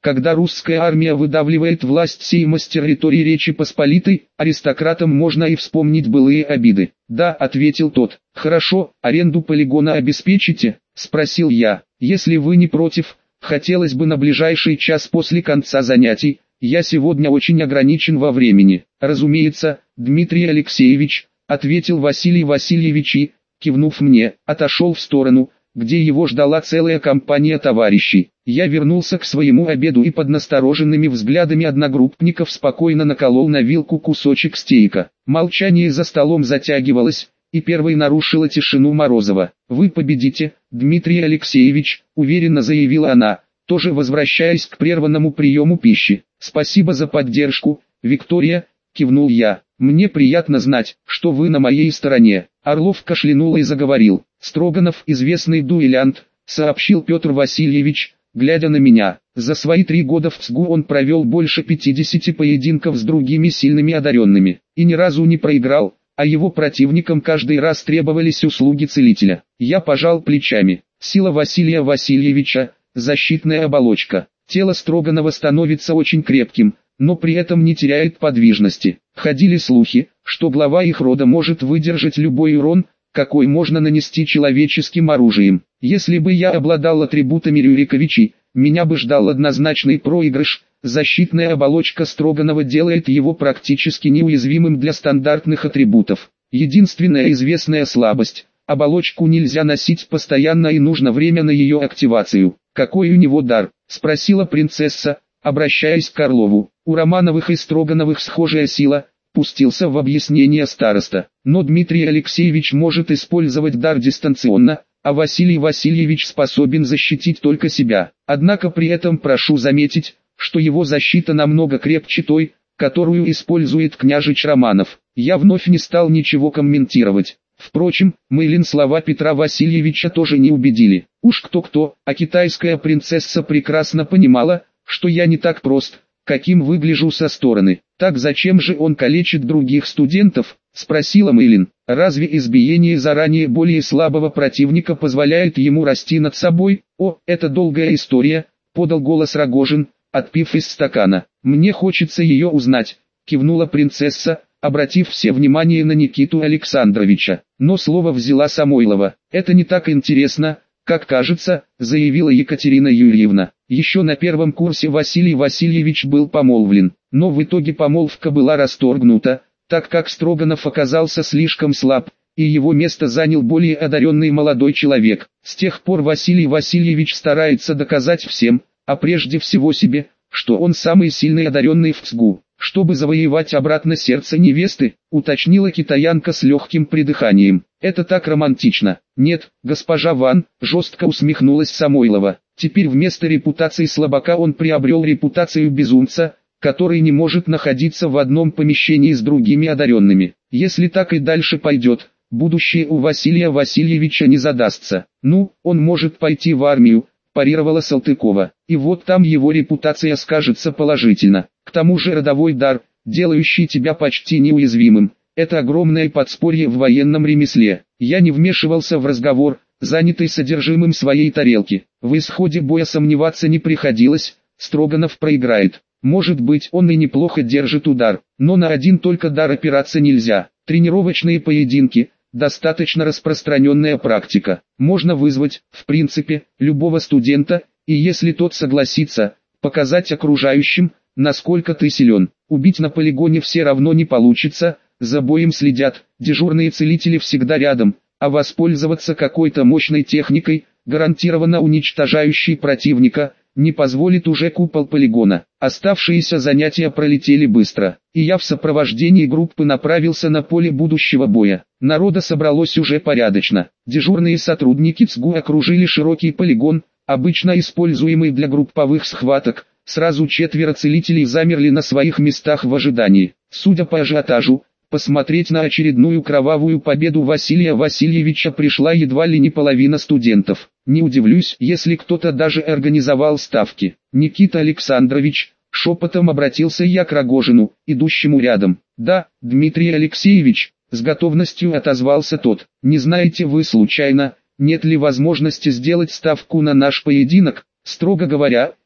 Когда русская армия выдавливает власть сейма с территории Речи Посполитой, аристократам можно и вспомнить былые обиды. «Да», — ответил тот. «Хорошо, аренду полигона обеспечите?» — спросил я. «Если вы не против, хотелось бы на ближайший час после конца занятий, я сегодня очень ограничен во времени». «Разумеется, Дмитрий Алексеевич», — ответил Василий Васильевич и, кивнув мне, отошел в сторону, где его ждала целая компания товарищей. Я вернулся к своему обеду и под настороженными взглядами одногруппников спокойно наколол на вилку кусочек стейка. Молчание за столом затягивалось, и первой нарушила тишину Морозова. «Вы победите, Дмитрий Алексеевич», — уверенно заявила она, тоже возвращаясь к прерванному приему пищи. «Спасибо за поддержку, Виктория», — кивнул я. «Мне приятно знать, что вы на моей стороне». Орлов кашлянул и заговорил. «Строганов, известный дуэлянт», — сообщил Петр Васильевич, глядя на меня. За свои три года в ЦГУ он провел больше пятидесяти поединков с другими сильными одаренными, и ни разу не проиграл, а его противникам каждый раз требовались услуги целителя. Я пожал плечами. Сила Василия Васильевича, защитная оболочка. Тело Строганова становится очень крепким, но при этом не теряет подвижности. Ходили слухи, что глава их рода может выдержать любой урон, какой можно нанести человеческим оружием. Если бы я обладал атрибутами Рюриковичей, меня бы ждал однозначный проигрыш. Защитная оболочка Строганова делает его практически неуязвимым для стандартных атрибутов. Единственная известная слабость – оболочку нельзя носить постоянно и нужно время на ее активацию. «Какой у него дар?» – спросила принцесса, обращаясь к Орлову. «У Романовых и Строгановых схожая сила», – пустился в объяснение староста. «Но Дмитрий Алексеевич может использовать дар дистанционно, а Василий Васильевич способен защитить только себя. Однако при этом прошу заметить, что его защита намного крепче той, которую использует княжич Романов». Я вновь не стал ничего комментировать. Впрочем, Мейлин слова Петра Васильевича тоже не убедили. Уж кто-кто, а китайская принцесса прекрасно понимала, что я не так прост, каким выгляжу со стороны. «Так зачем же он калечит других студентов?» – спросила Мейлин. «Разве избиение заранее более слабого противника позволяет ему расти над собой?» «О, это долгая история», – подал голос Рогожин, отпив из стакана. «Мне хочется ее узнать», – кивнула принцесса, обратив все внимание на Никиту Александровича. Но слово взяла Самойлова. «Это не так интересно, как кажется», — заявила Екатерина Юрьевна. Еще на первом курсе Василий Васильевич был помолвлен, но в итоге помолвка была расторгнута, так как Строганов оказался слишком слаб, и его место занял более одаренный молодой человек. С тех пор Василий Васильевич старается доказать всем, а прежде всего себе, что он самый сильный одаренный в ЦГУ. «Чтобы завоевать обратно сердце невесты», уточнила китаянка с легким придыханием. «Это так романтично». «Нет, госпожа Ван», жестко усмехнулась Самойлова. «Теперь вместо репутации слабака он приобрел репутацию безумца, который не может находиться в одном помещении с другими одаренными. Если так и дальше пойдет, будущее у Василия Васильевича не задастся. Ну, он может пойти в армию», парировала Салтыкова. «И вот там его репутация скажется положительно. К тому же родовой дар, делающий тебя почти неуязвимым, это огромное подспорье в военном ремесле». Я не вмешивался в разговор, занятый содержимым своей тарелки. В исходе боя сомневаться не приходилось, Строганов проиграет. Может быть, он и неплохо держит удар, но на один только дар опираться нельзя. Тренировочные поединки – достаточно распространенная практика. Можно вызвать, в принципе, любого студента, и если тот согласится, показать окружающим, насколько ты силен. Убить на полигоне все равно не получится, за боем следят, дежурные целители всегда рядом, а воспользоваться какой-то мощной техникой, гарантированно уничтожающей противника, не позволит уже купол полигона. Оставшиеся занятия пролетели быстро, и я в сопровождении группы направился на поле будущего боя. Народа собралось уже порядочно. Дежурные сотрудники ЦГУ окружили широкий полигон, обычно используемый для групповых схваток. Сразу четверо целителей замерли на своих местах в ожидании. Судя по ажиотажу, посмотреть на очередную кровавую победу Василия Васильевича пришла едва ли не половина студентов. Не удивлюсь, если кто-то даже организовал ставки. «Никита Александрович», шепотом обратился я к Рогожину, идущему рядом. «Да, Дмитрий Алексеевич», с готовностью отозвался тот. «Не знаете вы случайно, нет ли возможности сделать ставку на наш поединок?» Строго говоря,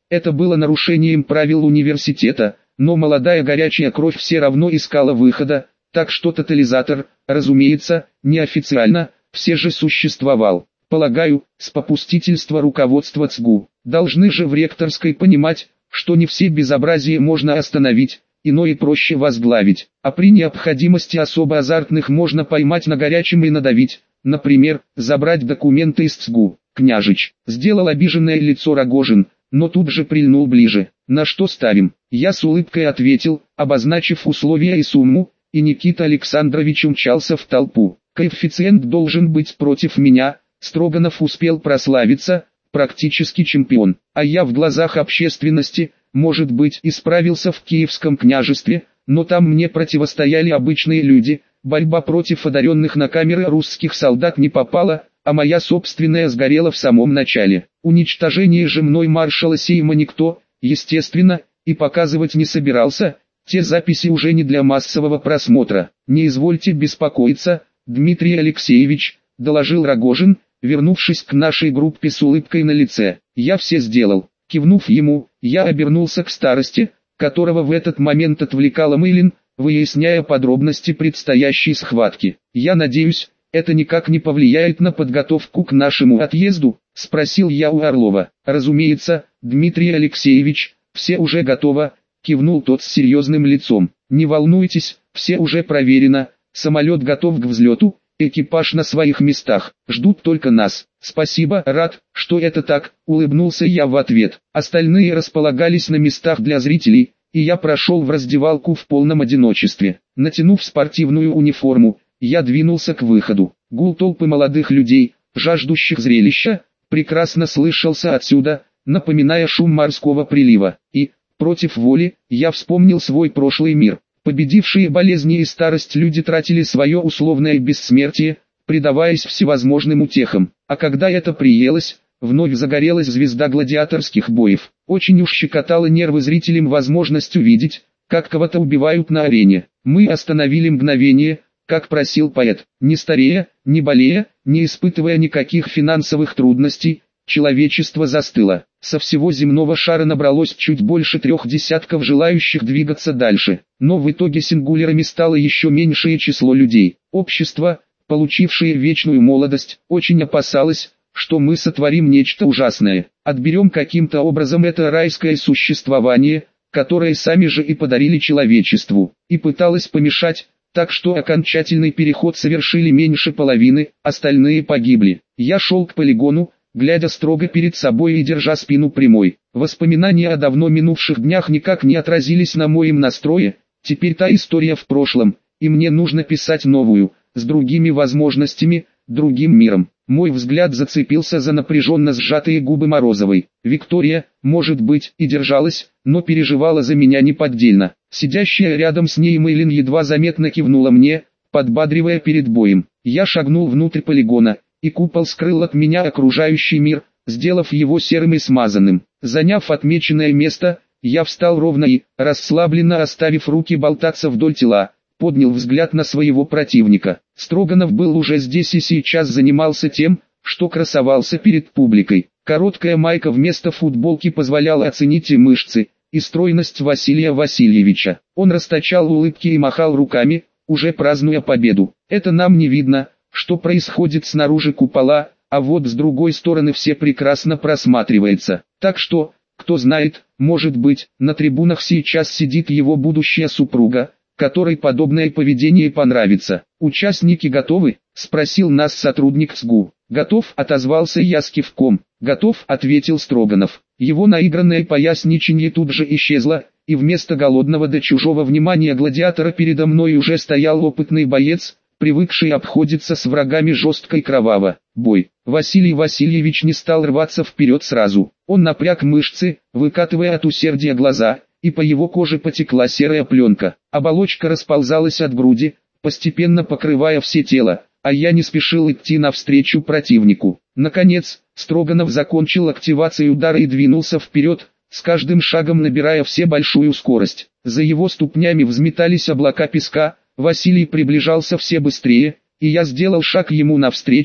Это было нарушением правил университета, но молодая горячая кровь все равно искала выхода, так что тотализатор, разумеется, неофициально, все же существовал. Полагаю, с попустительства руководства ЦГУ. Должны же в ректорской понимать, что не все безобразия можно остановить, иное проще возглавить, а при необходимости особо азартных можно поймать на горячем и надавить, например, забрать документы из ЦГУ. Княжич, сделал обиженное лицо Рогожин, но тут же прильнул ближе. На что ставим? Я с улыбкой ответил, обозначив условия и сумму, и Никита Александрович умчался в толпу. Коэффициент должен быть против меня, Строганов успел прославиться, практически чемпион, а я в глазах общественности, может быть, и справился в Киевском княжестве, но там мне противостояли обычные люди, борьба против одаренных на камеры русских солдат не попала, а моя собственная сгорела в самом начале. Уничтожение же мной маршала Сейма никто, естественно, и показывать не собирался, те записи уже не для массового просмотра. Не извольте беспокоиться, Дмитрий Алексеевич, доложил Рогожин, вернувшись к нашей группе с улыбкой на лице. Я все сделал. Кивнув ему, я обернулся к старости, которого в этот момент отвлекала Мылин, выясняя подробности предстоящей схватки. «Я надеюсь, это никак не повлияет на подготовку к нашему отъезду?» – спросил я у Орлова. «Разумеется, Дмитрий Алексеевич, все уже готово», – кивнул тот с серьезным лицом. «Не волнуйтесь, все уже проверено, самолет готов к взлету, экипаж на своих местах, ждут только нас». «Спасибо, рад, что это так», — улыбнулся я в ответ. Остальные располагались на местах для зрителей, и я прошел в раздевалку в полном одиночестве. Натянув спортивную униформу, я двинулся к выходу. Гул толпы молодых людей, жаждущих зрелища, прекрасно слышался отсюда, напоминая шум морского прилива. И, против воли, я вспомнил свой прошлый мир. Победившие болезни и старость люди тратили свое условное бессмертие, предаваясь всевозможным утехам. А когда это приелось, вновь загорелась звезда гладиаторских боев. Очень уж щекотало нервы зрителям возможность увидеть, как кого-то убивают на арене. Мы остановили мгновение, как просил поэт, не старея, не болея, не испытывая никаких финансовых трудностей, человечество застыло. Со всего земного шара набралось чуть больше трех десятков желающих двигаться дальше. Но в итоге сингулярами стало еще меньшее число людей. Общество, получившее вечную молодость, очень опасалось, что мы сотворим нечто ужасное. Отберем каким-то образом это райское существование, которое сами же и подарили человечеству. И пыталось помешать, так что окончательный переход совершили меньше половины, остальные погибли. Я шел к полигону, глядя строго перед собой и держа спину прямой. Воспоминания о давно минувших днях никак не отразились на моем настрое, теперь та история в прошлом, и мне нужно писать новую, с другими возможностями, другим миром. Мой взгляд зацепился за напряженно сжатые губы Морозовой. Виктория, может быть, и держалась, но переживала за меня неподдельно. Сидящая рядом с ней Мейлин едва заметно кивнула мне, подбадривая перед боем. Я шагнул внутрь полигона, и купол скрыл от меня окружающий мир, сделав его серым и смазанным. Заняв отмеченное место, я встал ровно и, расслабленно оставив руки болтаться вдоль тела, поднял взгляд на своего противника. Строганов был уже здесь и сейчас занимался тем, что красовался перед публикой. Короткая майка вместо футболки позволяла оценить и мышцы, и стройность Василия Васильевича. Он расточал улыбки и махал руками, уже празднуя победу. Это нам не видно, что происходит снаружи купола, а вот с другой стороны все прекрасно просматривается. Так что, кто знает, может быть, на трибунах сейчас сидит его будущая супруга, которой подобное поведение понравится. «Участники готовы?» – спросил нас сотрудник ЦГУ. «Готов», – отозвался я с кивком. «Готов», – ответил Строганов. Его наигранное поясничанье тут же исчезло, и вместо голодного до чужого внимания гладиатора передо мной уже стоял опытный боец, привыкший обходиться с врагами жестко и кроваво. Бой. Василий Васильевич не стал рваться вперед сразу. Он напряг мышцы, выкатывая от усердия глаза, и по его коже потекла серая пленка. Оболочка расползалась от груди, постепенно покрывая все тело, а я не спешил идти навстречу противнику. Наконец, Строганов закончил активацию удара и двинулся вперед, с каждым шагом набирая все большую скорость. За его ступнями взметались облака песка, Василий приближался все быстрее, и я сделал шаг ему навстречу,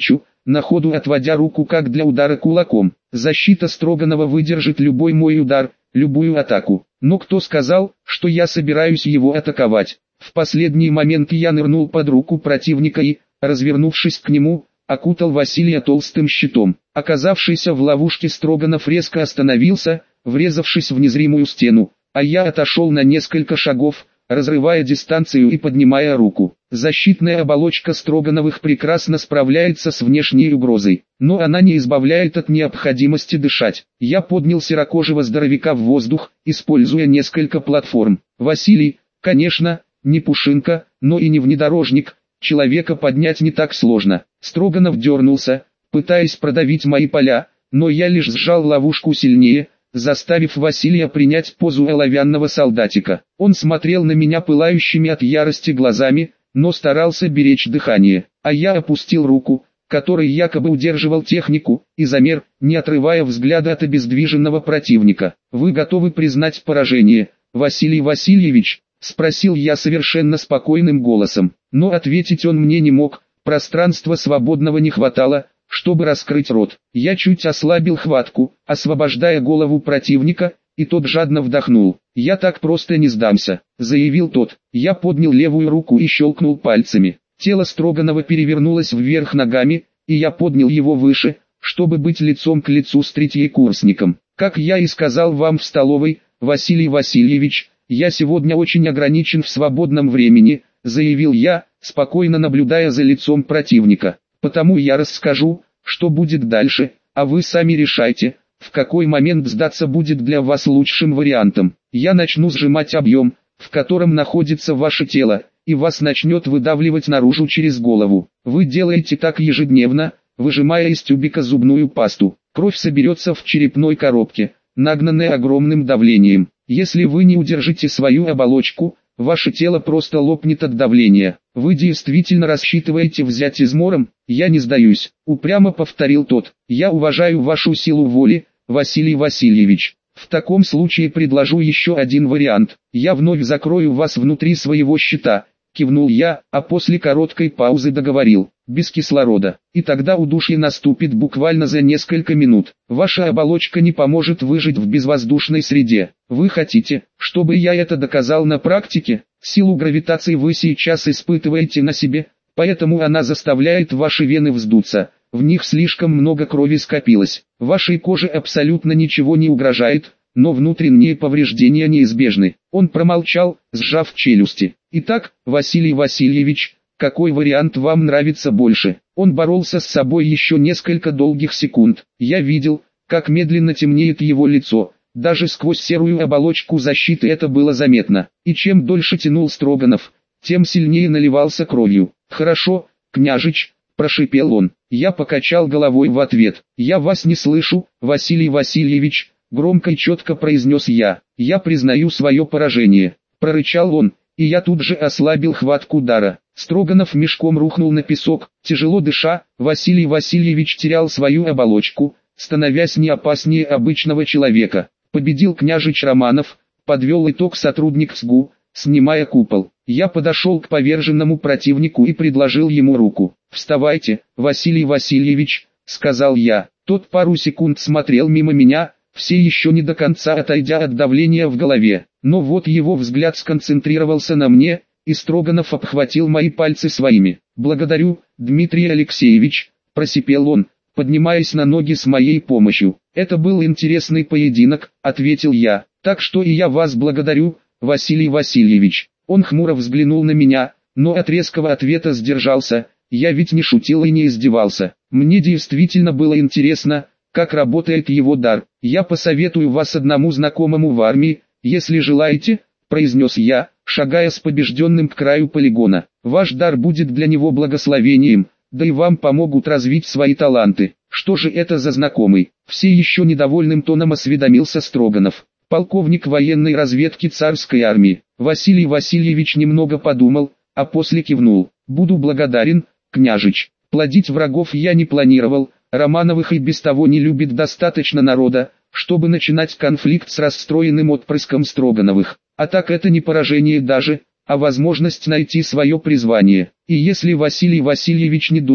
на ходу отводя руку как для удара кулаком. Защита Строганова выдержит любой мой удар, любую атаку. Но кто сказал, что я собираюсь его атаковать? В последний момент я нырнул под руку противника и, развернувшись к нему, окутал Василия толстым щитом. Оказавшийся в ловушке Строганов резко остановился, врезавшись в незримую стену, а я отошел на несколько шагов, разрывая дистанцию и поднимая руку. Защитная оболочка Строгановых прекрасно справляется с внешней угрозой, но она не избавляет от необходимости дышать. Я поднял серокожего здоровяка в воздух, используя несколько платформ. Василий, конечно, не пушинка, но и не внедорожник, человека поднять не так сложно. Строганов дернулся, пытаясь продавить мои поля, но я лишь сжал ловушку сильнее, заставив Василия принять позу оловянного солдатика. Он смотрел на меня пылающими от ярости глазами, но старался беречь дыхание, а я опустил руку, которой якобы удерживал технику, и замер, не отрывая взгляда от обездвиженного противника. «Вы готовы признать поражение, Василий Васильевич?» — спросил я совершенно спокойным голосом. Но ответить он мне не мог, пространства свободного не хватало, чтобы раскрыть рот. Я чуть ослабил хватку, освобождая голову противника, и тот жадно вдохнул. «Я так просто не сдамся», — заявил тот. Я поднял левую руку и щелкнул пальцами. Тело Строганова перевернулось вверх ногами, и я поднял его выше, чтобы быть лицом к лицу с третьекурсником. «Как я и сказал вам в столовой, Василий Васильевич, я сегодня очень ограничен в свободном времени», — заявил я, спокойно наблюдая за лицом противника. «Потому я расскажу, что будет дальше, а вы сами решайте, в какой момент сдаться будет для вас лучшим вариантом. Я начну сжимать объем, в котором находится ваше тело, и вас начнет выдавливать наружу через голову. Вы делаете так ежедневно, выжимая из тюбика зубную пасту. Кровь соберется в черепной коробке, нагнанная огромным давлением. Если вы не удержите свою оболочку, ваше тело просто лопнет от давления. Вы действительно рассчитываете взять измором? Я не сдаюсь», — упрямо повторил тот. «Я уважаю вашу силу воли, Василий Васильевич. В таком случае предложу еще один вариант. Я вновь закрою вас внутри своего щита», — кивнул я, а после короткой паузы договорил: «без кислорода. И тогда удушье наступит буквально за несколько минут. Ваша оболочка не поможет выжить в безвоздушной среде. Вы хотите, чтобы я это доказал на практике? Силу гравитации вы сейчас испытываете на себе, поэтому она заставляет ваши вены вздуться. В них слишком много крови скопилось. Вашей коже абсолютно ничего не угрожает, но внутренние повреждения неизбежны». Он промолчал, сжав челюсти. «Итак, Василий Васильевич, какой вариант вам нравится больше?» Он боролся с собой еще несколько долгих секунд. Я видел, как медленно темнеет его лицо. Даже сквозь серую оболочку защиты это было заметно. И чем дольше тянул Строганов, тем сильнее наливался кровью. «Хорошо, княжич», — прошипел он. Я покачал головой в ответ. «Я вас не слышу, Василий Васильевич», — громко и четко произнес я. «Я признаю свое поражение», — прорычал он, и я тут же ослабил хватку дара. Строганов мешком рухнул на песок, тяжело дыша. Василий Васильевич терял свою оболочку, становясь не опаснее обычного человека. Победил княжич Романов, подвел итог сотрудник СГУ, снимая купол. Я подошел к поверженному противнику и предложил ему руку. «Вставайте, Василий Васильевич», — сказал я. Тот пару секунд смотрел мимо меня, все еще не до конца отойдя от давления в голове. Но вот его взгляд сконцентрировался на мне, и Строганов обхватил мои пальцы своими. «Благодарю, Дмитрий Алексеевич», — просипел он, поднимаясь на ноги с моей помощью. «Это был интересный поединок», — ответил я. «Так что и я вас благодарю, Василий Васильевич». Он хмуро взглянул на меня, но от резкого ответа сдержался. Я ведь не шутил и не издевался. Мне действительно было интересно, как работает его дар. «Я посоветую вас одному знакомому в армии, если желаете», — произнес я, шагая с побежденным к краю полигона. «Ваш дар будет для него благословением, да и вам помогут развить свои таланты». «Что же это за знакомый?» — все еще недовольным тоном осведомился Строганов. «Полковник военной разведки царской армии». Василий Васильевич немного подумал, а после кивнул. «Буду благодарен, княжич. Плодить врагов я не планировал, Романовых и без того не любит достаточно народа, чтобы начинать конфликт с расстроенным отпрыском Строгановых. А так это не поражение даже, а возможность найти свое призвание. И если Василий Васильевич не дурак,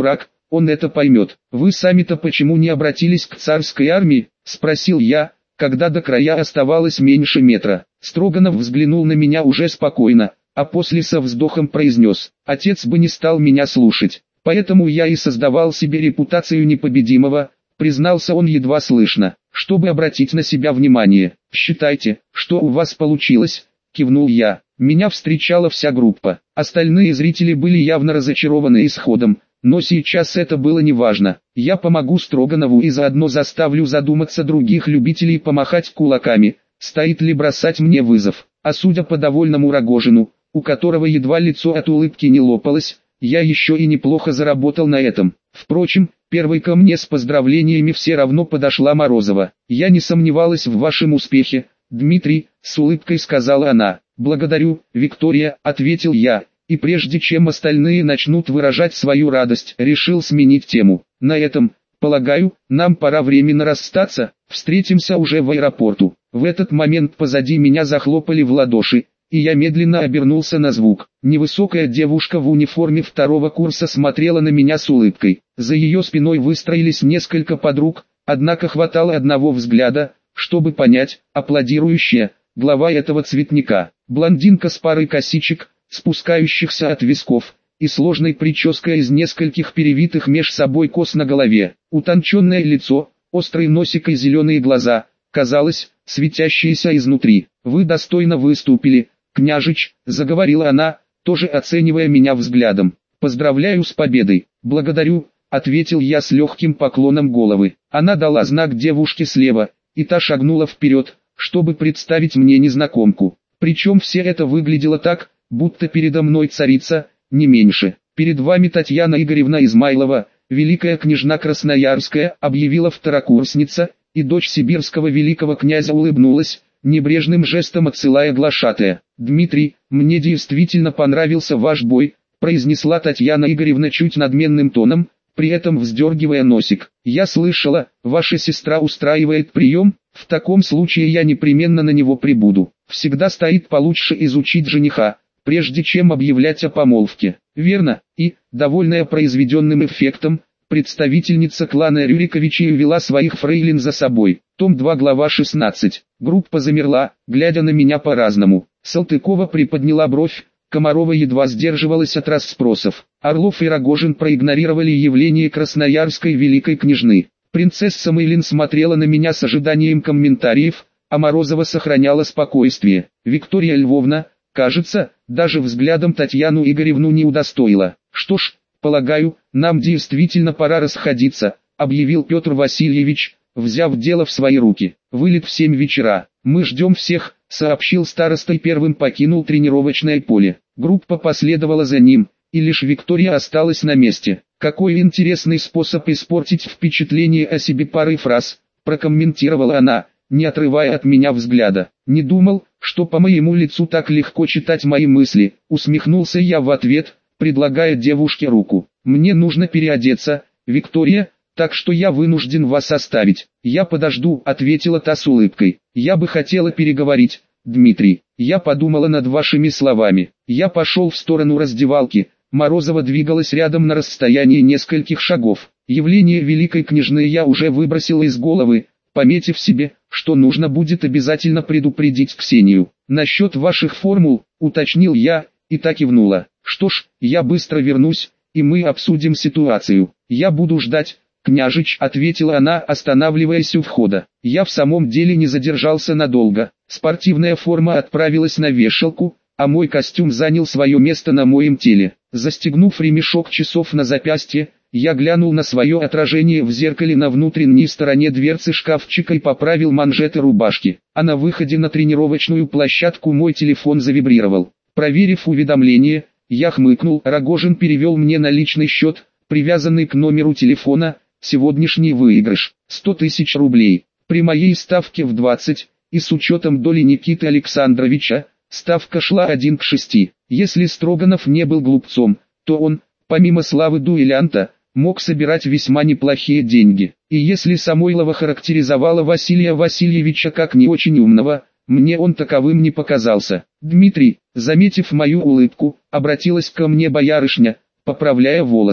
он это поймет. Вы сами-то почему не обратились к царской армии, спросил я, когда до края оставалось меньше метра. Строганов взглянул на меня уже спокойно, а после со вздохом произнес: отец бы не стал меня слушать, поэтому я и создавал себе репутацию непобедимого, признался он едва слышно, чтобы обратить на себя внимание. Считайте, что у вас получилось, кивнул я. Меня встречала вся группа, остальные зрители были явно разочарованы исходом, но сейчас это было неважно. Я помогу Строганову и заодно заставлю задуматься других любителей помахать кулаками, стоит ли бросать мне вызов. А судя по довольному Рогожину, у которого едва лицо от улыбки не лопалось, я еще и неплохо заработал на этом. Впрочем, первой ко мне с поздравлениями все равно подошла Морозова. «Я не сомневалась в вашем успехе, Дмитрий», — с улыбкой сказала она. «Благодарю, Виктория», — ответил я, и прежде чем остальные начнут выражать свою радость, решил сменить тему. «На этом, полагаю, нам пора временно расстаться, встретимся уже в аэропорту». В этот момент позади меня захлопали в ладоши, и я медленно обернулся на звук. Невысокая девушка в униформе второго курса смотрела на меня с улыбкой. За ее спиной выстроились несколько подруг, однако хватало одного взгляда, чтобы понять, аплодирующая, глава этого цветника. Блондинка с парой косичек, спускающихся от висков, и сложной прической из нескольких перевитых меж собой кос на голове. Утонченное лицо, острый носик и зеленые глаза, казалось, светящиеся изнутри. «Вы достойно выступили, княжич», — заговорила она, тоже оценивая меня взглядом. «Поздравляю с победой». «Благодарю», — ответил я с легким поклоном головы. Она дала знак девушке слева, и та шагнула вперед, чтобы представить мне незнакомку. Причем все это выглядело так, будто передо мной царица, не меньше. «Перед вами Татьяна Игоревна Измайлова, великая княжна Красноярская», — объявила второкурсница, и дочь сибирского великого князя улыбнулась, небрежным жестом отсылая глашатая. «Дмитрий, мне действительно понравился ваш бой», — произнесла Татьяна Игоревна чуть надменным тоном, при этом вздергивая носик. «Я слышала, ваша сестра устраивает прием, в таком случае я непременно на него прибуду. Всегда стоит получше изучить жениха, прежде чем объявлять о помолвке». «Верно», и, довольная произведенным эффектом, представительница клана Рюриковичей увела своих фрейлин за собой. Том два, глава шестнадцать. Группа замерла, глядя на меня по-разному. Салтыкова приподняла бровь, Комарова едва сдерживалась от расспросов. Орлов и Рогожин проигнорировали явление красноярской великой княжны. Принцесса Мейлин смотрела на меня с ожиданием комментариев, а Морозова сохраняла спокойствие. Виктория Львовна, кажется, даже взглядом Татьяну Игоревну не удостоила. «Что ж, полагаю, нам действительно пора расходиться», — объявил Петр Васильевич, взяв дело в свои руки. «Вылет в семь вечера. Мы ждем всех», — сообщил староста и первым покинул тренировочное поле. Группа последовала за ним, и лишь Виктория осталась на месте. «Какой интересный способ испортить впечатление о себе парой фраз», — прокомментировала она, не отрывая от меня взгляда. «Не думал, что по моему лицу так легко читать мои мысли», — усмехнулся я в ответ, предлагая девушке руку. «Мне нужно переодеться, Виктория, так что я вынужден вас оставить». «Я подожду», — ответила та с улыбкой. «Я бы хотела переговорить, Дмитрий. Я подумала над вашими словами». Я пошел в сторону раздевалки. Морозова двигалась рядом на расстоянии нескольких шагов. Явление великой княжны я уже выбросил из головы, пометив себе, что нужно будет обязательно предупредить Ксению. «Насчет ваших формул», — уточнил я, и та кивнула. «Что ж, я быстро вернусь, и мы обсудим ситуацию». «Я буду ждать, княжич», — ответила она, останавливаясь у входа. Я в самом деле не задержался надолго. Спортивная форма отправилась на вешалку, а мой костюм занял свое место на моем теле. Застегнув ремешок часов на запястье, я глянул на свое отражение в зеркале на внутренней стороне дверцы шкафчика и поправил манжеты рубашки. А на выходе на тренировочную площадку мой телефон завибрировал. Проверив уведомление, я хмыкнул. Рогожин перевел мне на личный счет, привязанный к номеру телефона, сегодняшний выигрыш – сто тысяч рублей. При моей ставке в двадцать, и с учетом доли Никиты Александровича, ставка шла один к шести. Если Строганов не был глупцом, то он, помимо славы дуэлянта, мог собирать весьма неплохие деньги. И если Самойлова характеризовала Василия Васильевича как не очень умного, мне он таковым не показался. «Дмитрий», заметив мою улыбку, обратилась ко мне боярышня, поправляя волосы.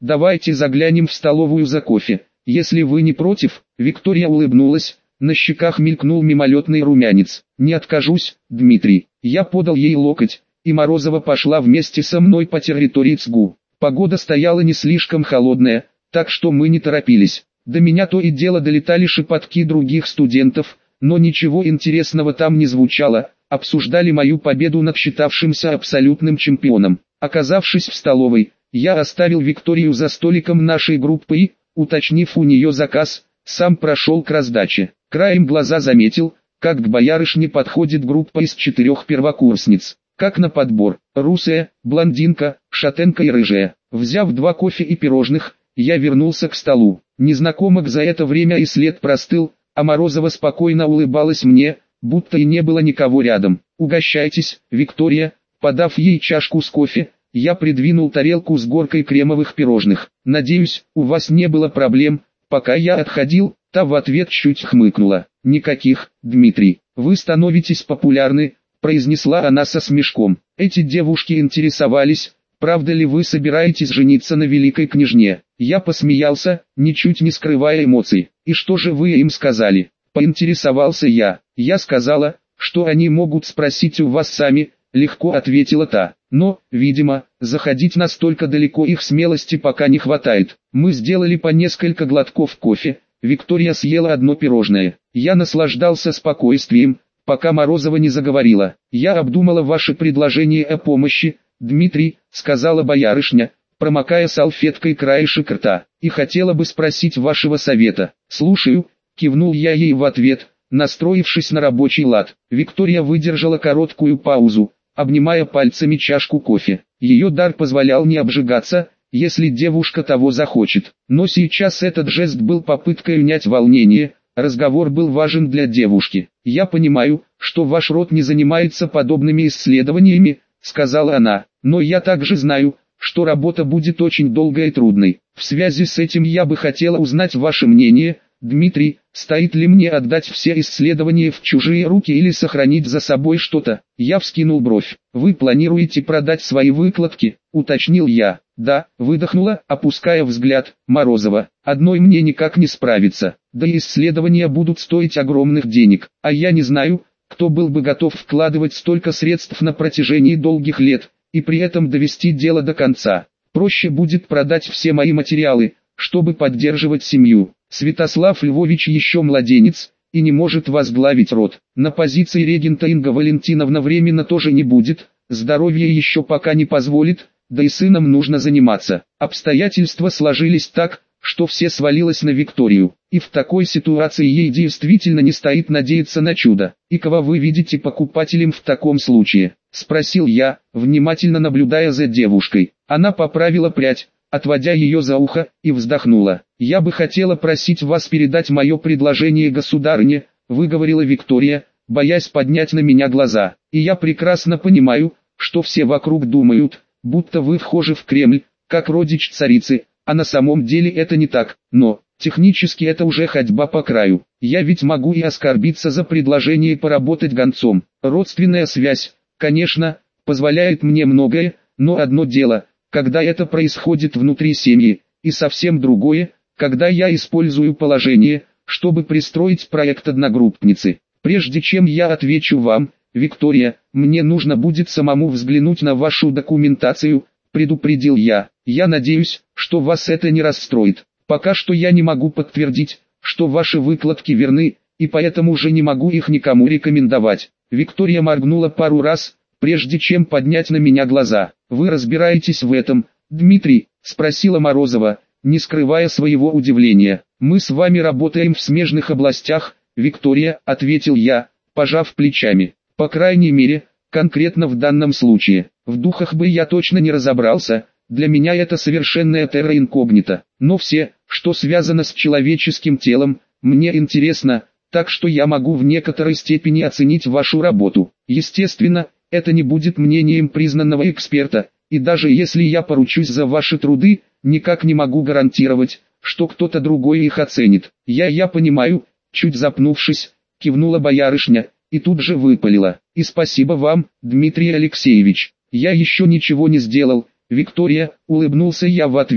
давайте заглянем в столовую за кофе, если вы не против». Виктория улыбнулась, на щеках мелькнул мимолетный румянец. «Не откажусь, Дмитрий». Я подал ей локоть, и Морозова пошла вместе со мной по территории ЦГУ. Погода стояла не слишком холодная, так что мы не торопились. До меня то и дело долетали шепотки других студентов, но ничего интересного там не звучало, обсуждали мою победу над считавшимся абсолютным чемпионом. Оказавшись в столовой, я оставил Викторию за столиком нашей группы и, уточнив у нее заказ, сам прошел к раздаче. Краем глаза заметил, как к боярышне подходит группа из четырех первокурсниц. Как на подбор: русая, блондинка, шатенка и рыжая. Взяв два кофе и пирожных, я вернулся к столу. Незнакомок за это время и след простыл, а Морозова спокойно улыбалась мне, будто и не было никого рядом. «Угощайтесь, Виктория». Подав ей чашку с кофе, я придвинул тарелку с горкой кремовых пирожных. «Надеюсь, у вас не было проблем, пока я отходил». Та в ответ чуть хмыкнула. «Никаких, Дмитрий, вы становитесь популярны», произнесла она со смешком. «Эти девушки интересовались, правда ли вы собираетесь жениться на великой княжне?» Я посмеялся, ничуть не скрывая эмоций. «И что же вы им сказали?» Поинтересовался я. «Я сказала, что они могут спросить у вас сами», легко ответила та. «Но, видимо, заходить настолько далеко их смелости пока не хватает». Мы сделали по несколько глотков кофе. Виктория съела одно пирожное. Я наслаждался спокойствием, пока Морозова не заговорила. «Я обдумала ваше предложение о помощи, Дмитрий», сказала боярышня, промокая салфеткой краешек рта, «и хотела бы спросить вашего совета». «Слушаю», кивнул я ей в ответ, настроившись на рабочий лад. Виктория выдержала короткую паузу, обнимая пальцами чашку кофе. Ее дар позволял не обжигаться, если девушка того захочет. Но сейчас этот жест был попыткой унять волнение. Разговор был важен для девушки. «Я понимаю, что ваш род не занимается подобными исследованиями», сказала она, «но я также знаю, что работа будет очень долгой и трудной. В связи с этим я бы хотела узнать ваше мнение, Дмитрий, стоит ли мне отдать все исследования в чужие руки или сохранить за собой что-то?» Я вскинул бровь. «Вы планируете продать свои выкладки?» уточнил я. «Да», выдохнула, опуская взгляд, Морозова. «Одной мне никак не справиться, да и исследования будут стоить огромных денег, а я не знаю, кто был бы готов вкладывать столько средств на протяжении долгих лет, и при этом довести дело до конца. Проще будет продать все мои материалы, чтобы поддерживать семью. Святослав Львович еще младенец, и не может возглавить род. На позиции регента Инга Валентиновна временно тоже не будет, здоровье еще пока не позволит, да и сыном нужно заниматься». Обстоятельства сложились так, что все свалилось на Викторию, и в такой ситуации ей действительно не стоит надеяться на чудо. «И кого вы видите покупателем в таком случае?» спросил я, внимательно наблюдая за девушкой. Она поправила прядь, отводя ее за ухо, и вздохнула. «Я бы хотела просить вас передать мое предложение государыне», выговорила Виктория, боясь поднять на меня глаза. «И я прекрасно понимаю, что все вокруг думают, будто вы вхожи в Кремль, как родич царицы, а на самом деле это не так, но, технически это уже ходьба по краю. Я ведь могу и оскорбиться за предложение поработать гонцом. Родственная связь, конечно, позволяет мне многое, но одно дело, когда это происходит внутри семьи, и совсем другое, когда я использую положение, чтобы пристроить проект одногруппницы. Прежде чем я отвечу вам, Виктория, мне нужно будет самому взглянуть на вашу документацию», предупредил я. «Я надеюсь, что вас это не расстроит. Пока что я не могу подтвердить, что ваши выкладки верны, и поэтому уже не могу их никому рекомендовать». Виктория моргнула пару раз, прежде чем поднять на меня глаза. «Вы разбираетесь в этом, Дмитрий?» спросила Морозова, не скрывая своего удивления. «Мы с вами работаем в смежных областях, Виктория», ответил я, пожав плечами. «По крайней мере, конкретно в данном случае. В духах бы я точно не разобрался, для меня это совершенная терра инкогнита. Но все, что связано с человеческим телом, мне интересно, так что я могу в некоторой степени оценить вашу работу. Естественно, это не будет мнением признанного эксперта, и даже если я поручусь за ваши труды, никак не могу гарантировать, что кто-то другой их оценит. Я я понимаю», чуть запнувшись, кивнула боярышня, и тут же выпалила. «И спасибо вам, Дмитрий Алексеевич. Я еще ничего не сделал, Виктория», улыбнулся я в ответ.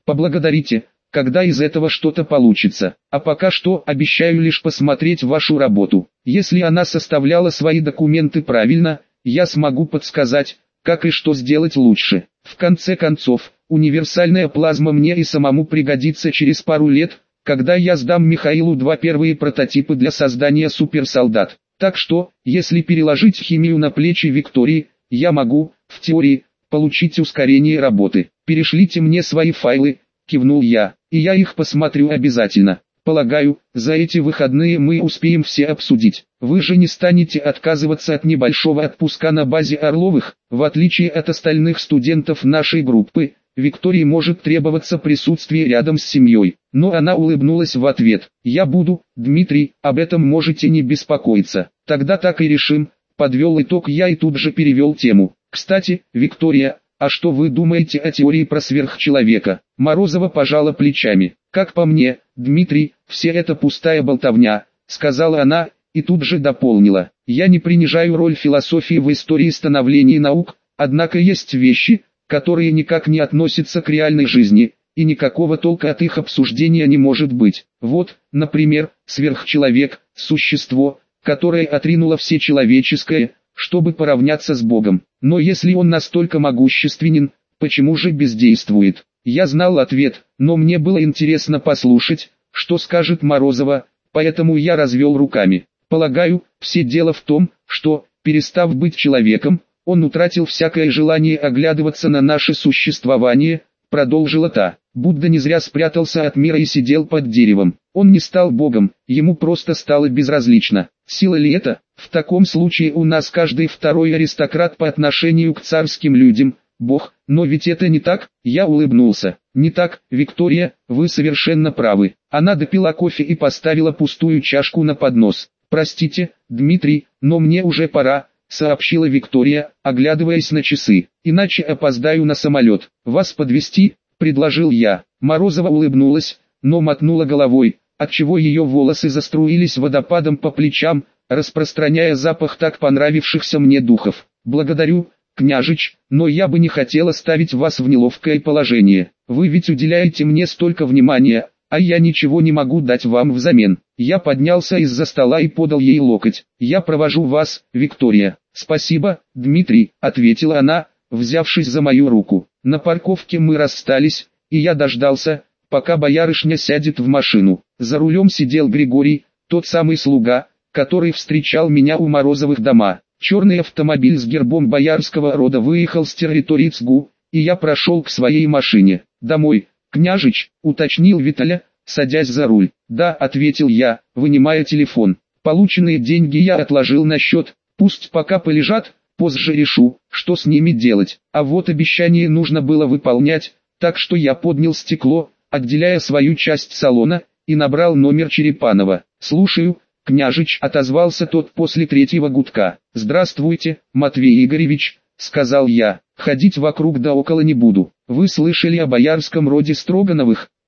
Поблагодарите, когда из этого что-то получится. А пока что обещаю лишь посмотреть вашу работу. Если она составляла свои документы правильно, я смогу подсказать, как и что сделать лучше. В конце концов, универсальная плазма мне и самому пригодится через пару лет, когда я сдам Михаилу два первые прототипы для создания суперсолдат. Так что, если переложить химию на плечи Виктории, я могу, в теории, получить ускорение работы. Перешлите мне свои файлы, кивнул я, и я их посмотрю обязательно. Полагаю, за эти выходные мы успеем все обсудить. Вы же не станете отказываться от небольшого отпуска на базе Орловых, в отличие от остальных студентов нашей группы. Виктории может требоваться присутствие рядом с семьей. Но она улыбнулась в ответ. Я буду, Дмитрий, об этом можете не беспокоиться. Тогда так и решим. Подвел итог я и тут же перевел тему. Кстати, Виктория, а что вы думаете о теории про сверхчеловека? Морозова пожала плечами. Как по мне, Дмитрий, все это пустая болтовня, сказала она, и тут же дополнила. Я не принижаю роль философии в истории становления наук, однако есть вещи, которые никак не относятся к реальной жизни, и никакого толка от их обсуждения не может быть. Вот, например, сверхчеловек, существо, которое отринуло все человеческое, чтобы поравняться с Богом. Но если он настолько могущественен, почему же бездействует? Я знал ответ, но мне было интересно послушать, что скажет Морозова, поэтому я развел руками. Полагаю, все дело в том, что, перестав быть человеком, он утратил всякое желание оглядываться на наше существование, продолжила та. Будда не зря спрятался от мира и сидел под деревом. Он не стал богом, ему просто стало безразлично. Сила ли это? В таком случае у нас каждый второй аристократ по отношению к царским людям, бог, но ведь это не так, я улыбнулся. Не так, Виктория, вы совершенно правы. Она допила кофе и поставила пустую чашку на поднос. Простите, Дмитрий, но мне уже пора, сообщила Виктория, оглядываясь на часы. Иначе опоздаю на самолет. Вас подвезти? Предложил я. Морозова улыбнулась, но мотнула головой, отчего ее волосы заструились водопадом по плечам, распространяя запах так понравившихся мне духов. Благодарю, княжич, но я бы не хотела ставить вас в неловкое положение. Вы ведь уделяете мне столько внимания, а я ничего не могу дать вам взамен. Я поднялся из-за стола и подал ей локоть. Я провожу вас, Виктория. Спасибо, Дмитрий, ответила она, взявшись за мою руку. На парковке мы расстались, и я дождался, пока боярышня сядет в машину. За рулем сидел Григорий, тот самый слуга, который встречал меня у Морозовых дома. Черный автомобиль с гербом боярского рода выехал с территории ЦГУ, и я прошел к своей машине. «Домой, княжич», уточнил Виталя, садясь за руль. «Да», ответил я, вынимая телефон. Полученные деньги я отложил на счет, пусть пока полежат, позже решу, что с ними делать. А вот обещание нужно было выполнять, так что я поднял стекло, отделяя свою часть салона, и набрал номер Черепанова. «Слушаю, княжич», отозвался тот после третьего гудка. «Здравствуйте, Матвей Игоревич», сказал я, «ходить вокруг да около не буду. Вы слышали о боярском роде Строгановых?»